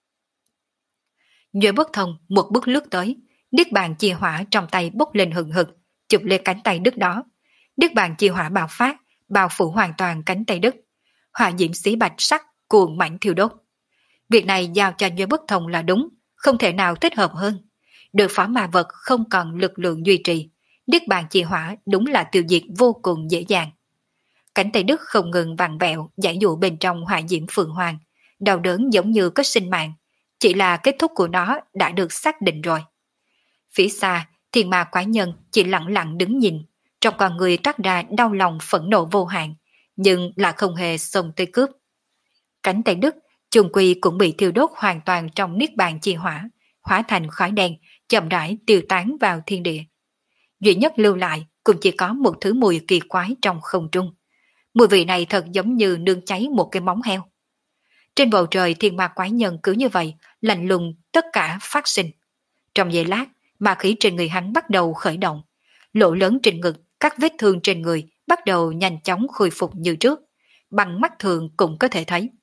Nhuệ Bất Thông một bước lướt tới, niết bàn chi hỏa trong tay bốc lên hừng hực, chụp lên cánh tay đứt đó. Niết bàn chi hỏa bạo phát, bao phủ hoàn toàn cánh tay đất. Hỏa diễm xí bạch sắc cuồng mãnh thiêu đốt. Việc này giao cho Nhuế Bất Thông là đúng, không thể nào thích hợp hơn. Được phó ma vật không còn lực lượng duy trì, Niết bàn chi hỏa đúng là tiêu diệt vô cùng dễ dàng. Cánh tay Đức không ngừng vặn vẹo giải dụ bên trong hỏa diễm phượng hoàng, đau đớn giống như có sinh mạng, chỉ là kết thúc của nó đã được xác định rồi. Phía xa, thiên ma quái nhân chỉ lặng lặng đứng nhìn, trong con người toát ra đau lòng phẫn nộ vô hạn, nhưng là không hề xông tới cướp. Cánh tay Đức chung quy cũng bị thiêu đốt hoàn toàn trong niết bàn chi hỏa, hóa thành khói đen, chậm rãi tiêu tán vào thiên địa. Duy nhất lưu lại cũng chỉ có một thứ mùi kỳ quái trong không trung. Mùi vị này thật giống như nương cháy một cái móng heo. Trên bầu trời thiên ma quái nhân cứ như vậy, lạnh lùng tất cả phát sinh. Trong giây lát, ma khí trên người hắn bắt đầu khởi động. Lỗ lớn trên ngực, các vết thương trên người bắt đầu nhanh chóng khôi phục như trước. Bằng mắt thường cũng có thể thấy.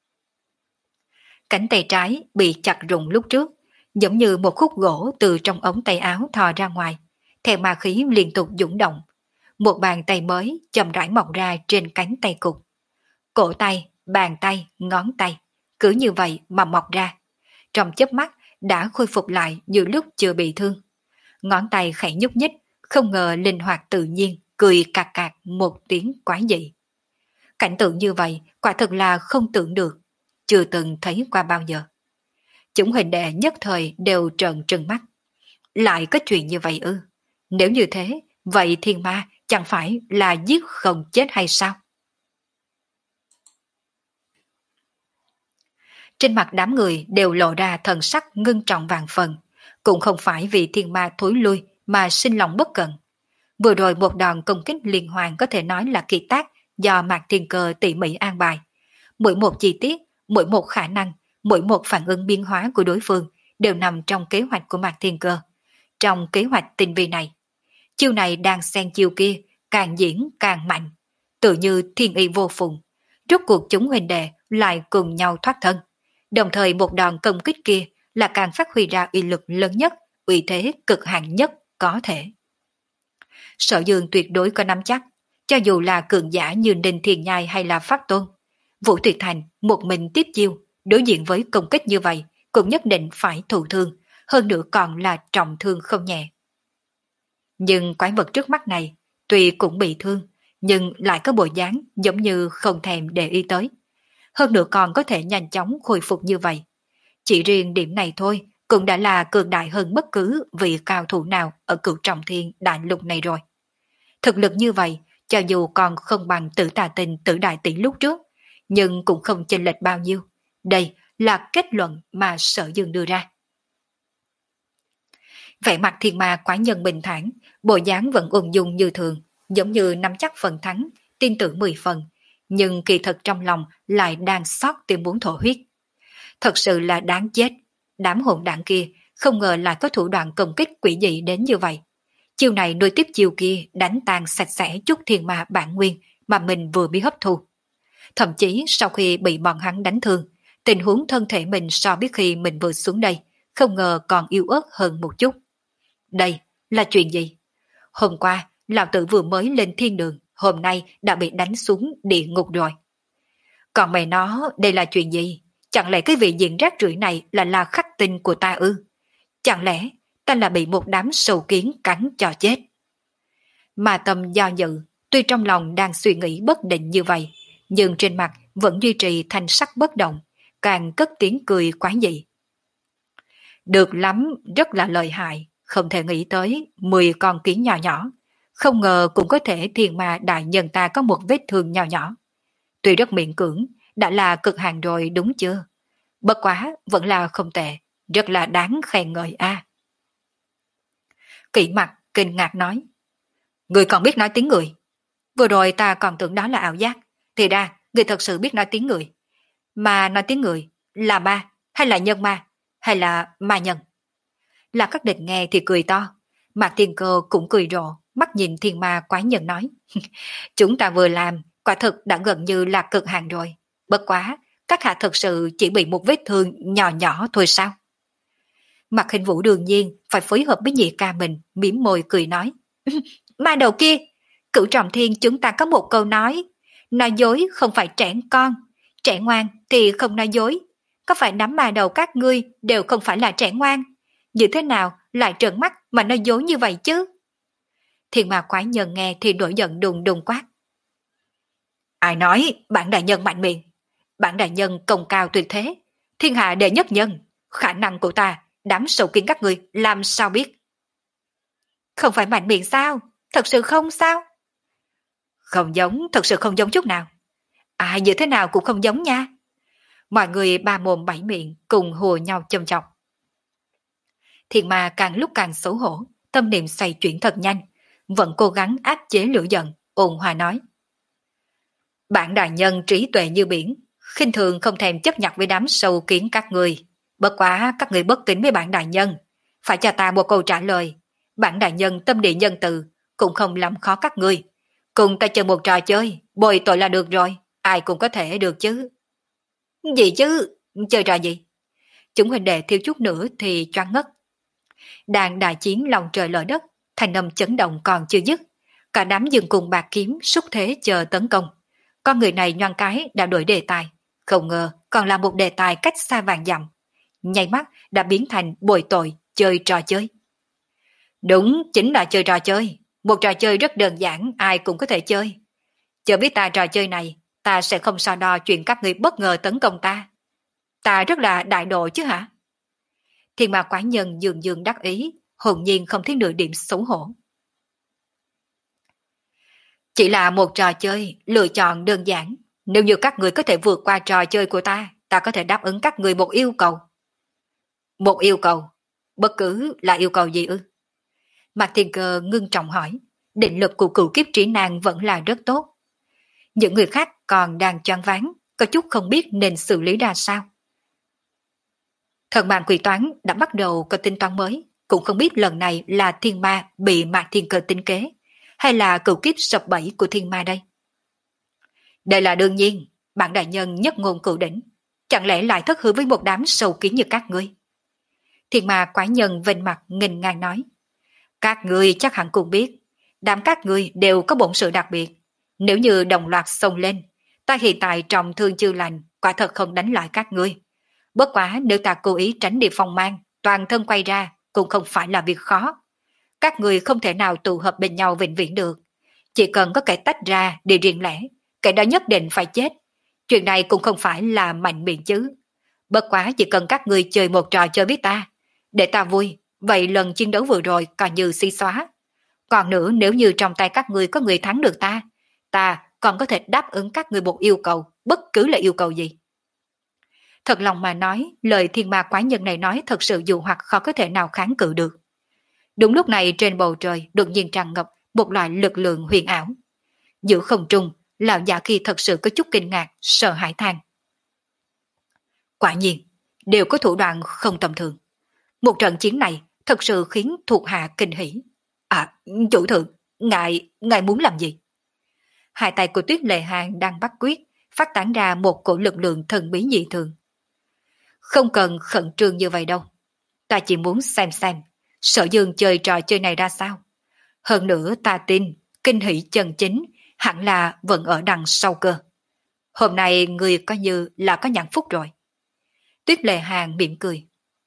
Cánh tay trái bị chặt rụng lúc trước, giống như một khúc gỗ từ trong ống tay áo thò ra ngoài, theo ma khí liên tục dũng động. Một bàn tay mới chậm rãi mọc ra trên cánh tay cụt. Cổ tay, bàn tay, ngón tay, cứ như vậy mà mọc ra. Trong chớp mắt đã khôi phục lại như lúc chưa bị thương. Ngón tay khẽ nhúc nhích, không ngờ linh hoạt tự nhiên, cười cạc cạc một tiếng quái dị. Cảnh tượng như vậy quả thực là không tưởng được, chưa từng thấy qua bao giờ. Chúng hình đệ nhất thời đều trợn trừng mắt. Lại có chuyện như vậy ư? Nếu như thế, vậy thiên ma chẳng phải là giết không chết hay sao? Trên mặt đám người đều lộ ra thần sắc ngưng trọng vàng phần, cũng không phải vì thiên ma thối lui mà sinh lòng bất cẩn. Vừa rồi một đòn công kích liên hoàn có thể nói là kỳ tác do Mạc Thiên Cơ tỉ mỉ an bài. Mỗi một chi tiết, mỗi một khả năng, mỗi một phản ứng biến hóa của đối phương đều nằm trong kế hoạch của Mạc Thiên Cơ. Trong kế hoạch tinh vi này, chiêu này đang xen chiêu kia, càng diễn càng mạnh, tự như thiên y vô phùng. Rốt cuộc chúng huynh đệ lại cùng nhau thoát thân. Đồng thời một đòn công kích kia là càng phát huy ra uy lực lớn nhất, uy thế cực hạn nhất có thể. Sở Dương tuyệt đối có nắm chắc, cho dù là cường giả như Ninh Thiên Nhai hay là Pháp Tôn. Vũ Tuyệt Thành một mình tiếp chiêu, đối diện với công kích như vậy, cũng nhất định phải thụ thương, hơn nữa còn là trọng thương không nhẹ. Nhưng quái vật trước mắt này, tuy cũng bị thương, nhưng lại có bộ dáng giống như không thèm để ý tới. Hơn nữa còn có thể nhanh chóng khôi phục như vậy. Chỉ riêng điểm này thôi cũng đã là cường đại hơn bất cứ vị cao thủ nào ở Cửu Trọng Thiên đại lục này rồi. Thực lực như vậy, cho dù còn không bằng Tử Tà Tình Tử Đại Tỷ lúc trước, nhưng cũng không chênh lệch bao nhiêu. Đây là kết luận mà Sở Dương đưa ra. Vẻ mặt thiên ma quái nhân bình thản, bộ dáng vẫn ung dung như thường, giống như nắm chắc phần thắng, tin tưởng mười phần, nhưng kỳ thật trong lòng lại đang xót tìm muốn thổ huyết. Thật sự là đáng chết, đám hỗn đảng kia không ngờ lại có thủ đoạn công kích quỷ dị đến như vậy. Chiêu này nối tiếp chiêu kia đánh tan sạch sẽ chút thiên ma bản nguyên mà mình vừa bị hấp thu. Thậm chí sau khi bị bọn hắn đánh thương, tình huống thân thể mình so với khi mình vừa xuống đây, không ngờ còn yếu ớt hơn một chút. Đây là chuyện gì? Hôm qua, lão tử vừa mới lên thiên đường, hôm nay đã bị đánh xuống địa ngục rồi. Còn mày nó, đây là chuyện gì? Chẳng lẽ cái vị diện rác rưởi này là là khắc tinh của ta ư? Chẳng lẽ ta là bị một đám sâu kiến cắn cho chết? Mà tâm do dự, tuy trong lòng đang suy nghĩ bất định như vậy, nhưng trên mặt vẫn duy trì thanh sắc bất động, càng cất tiếng cười quái dị. Được lắm, rất là lợi hại, không thể nghĩ tới mười con kiến nhỏ nhỏ, không ngờ cũng có thể thiên ma đại nhân ta có một vết thương nhỏ nhỏ. Tuy rất miễn cưỡng, đã là cực hạn rồi đúng chưa? Bất quá, vẫn là không tệ, rất là đáng khen ngợi a. À. Kỷ mặt kinh ngạc nói, người còn biết nói tiếng người. Vừa rồi ta còn tưởng đó là ảo giác, thì ra người thật sự biết nói tiếng người. Mà nói tiếng người là ma, hay là nhân ma, hay là ma nhân? Là các địch nghe thì cười to, Mạc Thiên Cơ cũng cười rộ, mắt nhìn thiên ma quái nhân nói, chúng ta vừa làm, quả thực đã gần như là cực hạn rồi. Bất quá, các hạ thật sự chỉ bị một vết thương nhỏ nhỏ thôi sao? Mạc Hình Vũ đương nhiên phải phối hợp với nhị ca mình, mỉm môi cười nói, ma đầu kia, Cửu Trọng Thiên chúng ta có một câu nói, nói dối không phải trẻ con, trẻ ngoan thì không nói dối. Có phải đám ma đầu các ngươi đều không phải là trẻ ngoan? Như thế nào lại trợn mắt mà nói dối như vậy chứ? Thiên ma quái nhân nghe thì nổi giận đùng đùng quát. Ai nói bản đại nhân mạnh miệng? Bản đại nhân công cao tuyệt thế, thiên hạ đệ nhất nhân. Khả năng của ta, đám sâu kiến các ngươi làm sao biết? Không phải mạnh miệng sao? Thật sự không sao? Không giống, thật sự không giống chút nào. À, như thế nào cũng không giống nha. Mọi người ba mồm bảy miệng cùng hùa nhau châm chọc. Thiên ma càng lúc càng xấu hổ, tâm niệm xoay chuyển thật nhanh, vẫn cố gắng áp chế lửa giận, ôn hòa nói. Bản đại nhân trí tuệ như biển, khinh thường không thèm chấp nhặt với đám sâu kiến các người. Bất quá các người bất kính với bản đại nhân, phải cho ta một câu trả lời. Bản đại nhân tâm địa nhân từ, cũng không làm khó các người. Cùng ta chơi một trò chơi, bồi tội là được rồi, ai cũng có thể được chứ. Gì chứ? Chơi trò gì? Chúng huynh đệ thiếu chút nữa thì choáng ngất. Đang đại chiến lòng trời lở đất, thành âm chấn động còn chưa dứt. Cả đám dừng cùng bạc kiếm xúc thế chờ tấn công. Con người này nhoang cái đã đổi đề tài, không ngờ còn là một đề tài cách xa vàng dặm. Nháy mắt đã biến thành bồi tội chơi trò chơi. Đúng, chính là chơi trò chơi. Một trò chơi rất đơn giản, ai cũng có thể chơi. Chờ biết ta trò chơi này, ta sẽ không so đo chuyện các người bất ngờ tấn công ta. Ta rất là đại độ chứ hả? Thiên ma quái nhân dường dường đắc ý, hồn nhiên không thấy nửa điểm xấu hổ. Chỉ là một trò chơi, lựa chọn đơn giản. Nếu như các người có thể vượt qua trò chơi của ta, ta có thể đáp ứng các người một yêu cầu. Một yêu cầu? Bất cứ là yêu cầu gì ư? Mạc Thiên Cơ ngưng trọng hỏi, định lực của cửu kiếp trí nàng vẫn là rất tốt. Những người khác còn đang choáng váng, có chút không biết nên xử lý ra sao. Thần mạng quỷ toán đã bắt đầu có tính toán mới, cũng không biết lần này là thiên ma bị Mạc Thiên Cơ tính kế, hay là cửu kiếp sập bẫy của thiên ma đây. Đây là đương nhiên, bản đại nhân nhất ngôn cửu đỉnh, chẳng lẽ lại thất hứa với một đám sâu kiến như các ngươi? Thiên ma quái nhân vênh mặt nghênh ngang nói. Các ngươi chắc hẳn cũng biết, đám các ngươi đều có bổn sự đặc biệt. Nếu như đồng loạt xông lên, ta hiện tại trọng thương chưa lành, quả thật không đánh lại các ngươi. Bất quá nếu ta cố ý tránh đi phong mang, toàn thân quay ra, cũng không phải là việc khó. Các ngươi không thể nào tụ hợp bên nhau vĩnh viễn được. Chỉ cần có kẻ tách ra đi riêng lẻ, kẻ đó nhất định phải chết. Chuyện này cũng không phải là mạnh miệng chứ. Bất quá chỉ cần các ngươi chơi một trò chơi với ta, để ta vui, vậy lần chiến đấu vừa rồi coi như xí xóa. Còn nữa, nếu như trong tay các ngươi có người thắng được ta, ta còn có thể đáp ứng các ngươi một yêu cầu, bất cứ là yêu cầu gì. Thật lòng mà nói, lời thiên ma quái nhân này nói thật sự dụ hoặc khó có thể nào kháng cự được. Đúng lúc này trên bầu trời đột nhiên tràn ngập một loại lực lượng huyền ảo. Giữa không trung, lão giả kia thật sự có chút kinh ngạc, sợ hãi than. Quả nhiên, đều có thủ đoạn không tầm thường. Một trận chiến này thật sự khiến thuộc hạ kinh hỉ. À, chủ thượng, ngài, ngài muốn làm gì? Hai tay của Tuyết Lệ Hàn đang bắt quyết, phát tán ra một cổ lực lượng thần bí dị thường. Không cần khẩn trương như vậy đâu. Ta chỉ muốn xem xem, Sở Dương chơi trò chơi này ra sao. Hơn nữa ta tin, kinh hỉ chân chính, hẳn là vẫn ở đằng sau cơ. Hôm nay người coi như là có nhãn phúc rồi. Tuyết Lệ Hàn mỉm cười.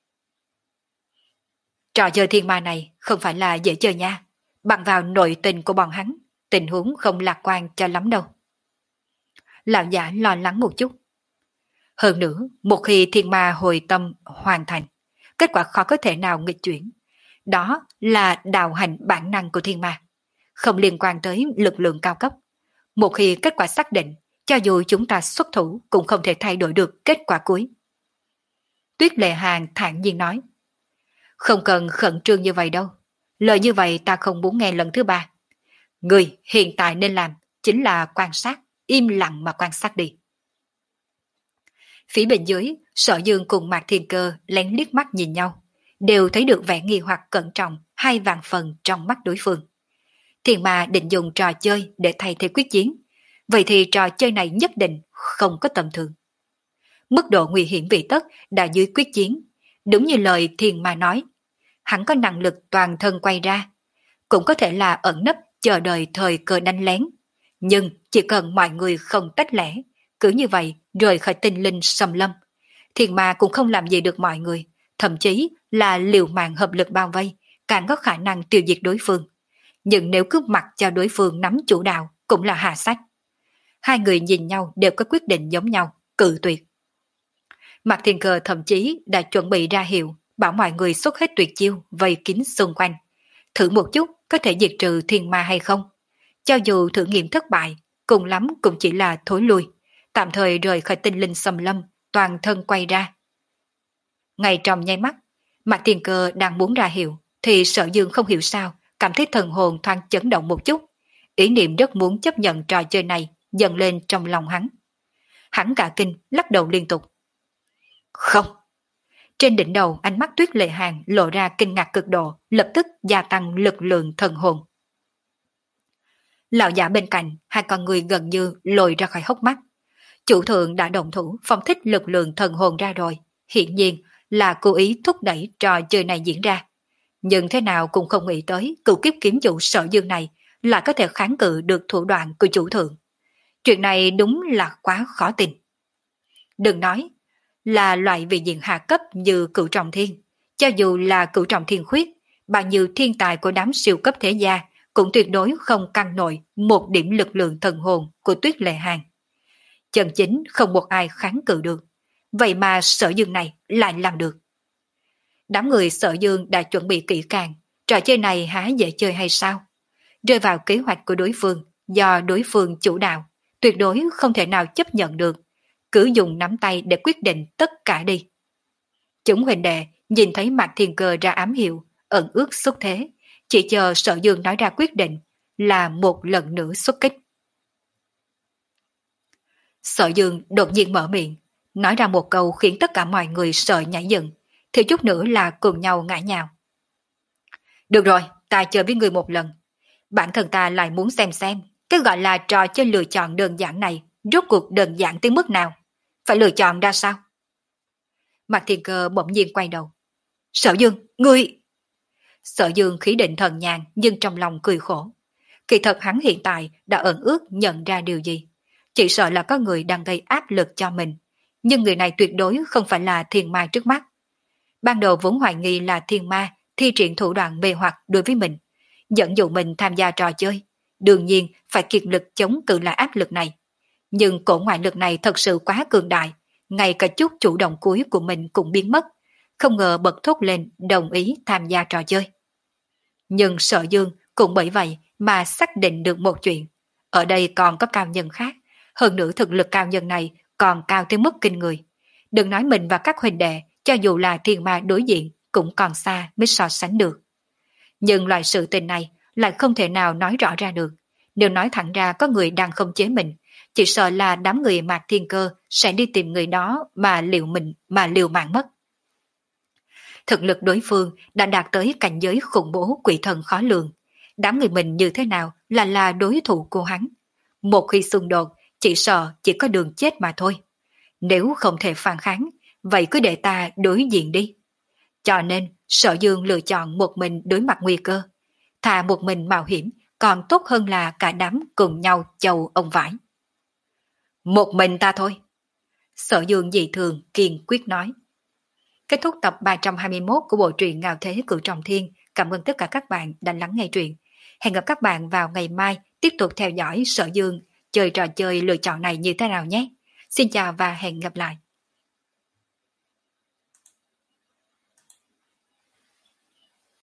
Trò chơi thiên ma này không phải là dễ chơi nha. Bằng vào nội tình của bọn hắn, tình huống không lạc quan cho lắm đâu. Lão giả lo lắng một chút. Hơn nữa, một khi thiên ma hồi tâm hoàn thành, kết quả khó có thể nào nghịch chuyển. Đó là đào hành bản năng của thiên ma, không liên quan tới lực lượng cao cấp. Một khi kết quả xác định, cho dù chúng ta xuất thủ cũng không thể thay đổi được kết quả cuối. Tuyết Lệ Hàn thản nhiên nói. Không cần khẩn trương như vậy đâu. Lời như vậy ta không muốn nghe lần thứ ba. Người hiện tại nên làm chính là quan sát, im lặng mà quan sát đi. Phía bên dưới, Sở Dương cùng Mạc Thiên Cơ lén liếc mắt nhìn nhau, đều thấy được vẻ nghi hoặc cẩn trọng hai vạn phần trong mắt đối phương. Thiên ma định dùng trò chơi để thay thế quyết chiến, vậy thì trò chơi này nhất định không có tầm thường. Mức độ nguy hiểm vị tất đã dưới quyết chiến, đúng như lời thiên ma nói. Hắn có năng lực toàn thân quay ra, cũng có thể là ẩn nấp chờ đợi thời cơ đánh lén. Nhưng chỉ cần mọi người không tách lẻ, cứ như vậy rời khỏi tinh linh xâm lâm. Thiên ma cũng không làm gì được mọi người, thậm chí là liều mạng hợp lực bao vây, càng có khả năng tiêu diệt đối phương. Nhưng nếu cứ mặc cho đối phương nắm chủ đạo cũng là hạ sách. Hai người nhìn nhau đều có quyết định giống nhau, cự tuyệt. Mạc Thiên Cơ thậm chí đã chuẩn bị ra hiệu, bảo mọi người xuất hết tuyệt chiêu vây kín xung quanh. Thử một chút có thể diệt trừ thiên ma hay không? Cho dù thử nghiệm thất bại, cùng lắm cũng chỉ là thối lui, tạm thời rời khỏi tinh linh xâm lâm, toàn thân quay ra. Ngay trong nháy mắt, Mạc Thiên Cơ đang muốn ra hiệu, thì Sở Dương không hiểu sao, cảm thấy thần hồn thoáng chấn động một chút. Ý niệm rất muốn chấp nhận trò chơi này dần lên trong lòng hắn. Hắn cả kinh, lắc đầu liên tục. Không! Trên đỉnh đầu ánh mắt Tuyết Lệ Hàng lộ ra kinh ngạc cực độ, lập tức gia tăng lực lượng thần hồn. Lão giả bên cạnh, hai con người gần như lồi ra khỏi hốc mắt. Chủ thượng đã động thủ phóng thích lực lượng thần hồn ra rồi, hiển nhiên là cố ý thúc đẩy trò chơi này diễn ra. Nhưng thế nào cũng không nghĩ tới cựu kiếp kiếm chủ Sở Dương này là có thể kháng cự được thủ đoạn của chủ thượng. Chuyện này đúng là quá khó tin. Đừng nói là loại vị diện hạ cấp như cửu trọng thiên, cho dù là cửu trọng thiên khuyết, bao nhiêu thiên tài của đám siêu cấp thế gia cũng tuyệt đối không căng nổi một điểm lực lượng thần hồn của Tuyết Lệ Hàng. Chân chính không một ai kháng cự được, vậy mà Sở Dương này lại làm được. Đám người Sở Dương đã chuẩn bị kỹ càng, trò chơi này há dễ chơi hay sao? Rơi vào kế hoạch của đối phương, do đối phương chủ đạo, tuyệt đối không thể nào chấp nhận được, cứ dùng nắm tay để quyết định tất cả đi. Chúng huynh đệ nhìn thấy Mạc Thiên Cơ ra ám hiệu, ẩn ước xuất thế, chỉ chờ Sở Dương nói ra quyết định là một lần nữa xuất kích. Sở Dương đột nhiên mở miệng, nói ra một câu khiến tất cả mọi người sợ nhảy dựng, thiếu chút nữa là cùng nhau ngã nhào. Được rồi, ta chơi với người một lần. Bản thân ta lại muốn xem xem, cái gọi là trò chơi lựa chọn đơn giản này, rốt cuộc đơn giản tới mức nào? Phải lựa chọn ra sao? Mạc Thiên Cơ bỗng nhiên quay đầu. Sở Dương, ngươi... Sở Dương khí định thần nhàn nhưng trong lòng cười khổ. Kỳ thật hắn hiện tại đã ẩn ước nhận ra điều gì. Chỉ sợ là có người đang gây áp lực cho mình. Nhưng người này tuyệt đối không phải là thiên ma trước mắt. Ban đầu vốn hoài nghi là thiên ma thi triển thủ đoạn mê hoặc đối với mình, dẫn dụ mình tham gia trò chơi. Đương nhiên phải kiệt lực chống cự lại áp lực này. Nhưng cổ ngoại lực này thật sự quá cường đại, ngay cả chút chủ động cuối của mình cũng biến mất, không ngờ bật thốt lên đồng ý tham gia trò chơi. Nhưng Sở Dương cũng bởi vậy mà xác định được một chuyện, ở đây còn có cao nhân khác, hơn nữa thực lực cao nhân này còn cao tới mức kinh người. Đừng nói mình và các huynh đệ, cho dù là thiên ma đối diện cũng còn xa mới so sánh được. Nhưng loại sự tình này lại không thể nào nói rõ ra được. Nếu nói thẳng ra có người đang không chế mình, chỉ sợ là đám người Mạc Thiên Cơ sẽ đi tìm người đó mà liều mình mà liều mạng mất. Thực lực đối phương đã đạt tới cảnh giới khủng bố quỷ thần khó lường. Đám người mình như thế nào là là đối thủ của hắn. Một khi xung đột, chỉ sợ chỉ có đường chết mà thôi. Nếu không thể phản kháng, vậy cứ để ta đối diện đi. Cho nên, Sở Dương lựa chọn một mình đối mặt nguy cơ. Thà một mình mạo hiểm, còn tốt hơn là cả đám cùng nhau chầu ông vải. Một mình ta thôi. Sở Dương dị thường kiên quyết nói. Kết thúc tập ba trăm hai mươi mốt của bộ truyện Ngạo Thế Cửu Trọng Thiên. Cảm ơn tất cả các bạn đã lắng nghe truyện. Hẹn gặp các bạn vào ngày mai tiếp tục theo dõi Sở Dương chơi trò chơi lựa chọn này như thế nào nhé. Xin chào và hẹn gặp lại.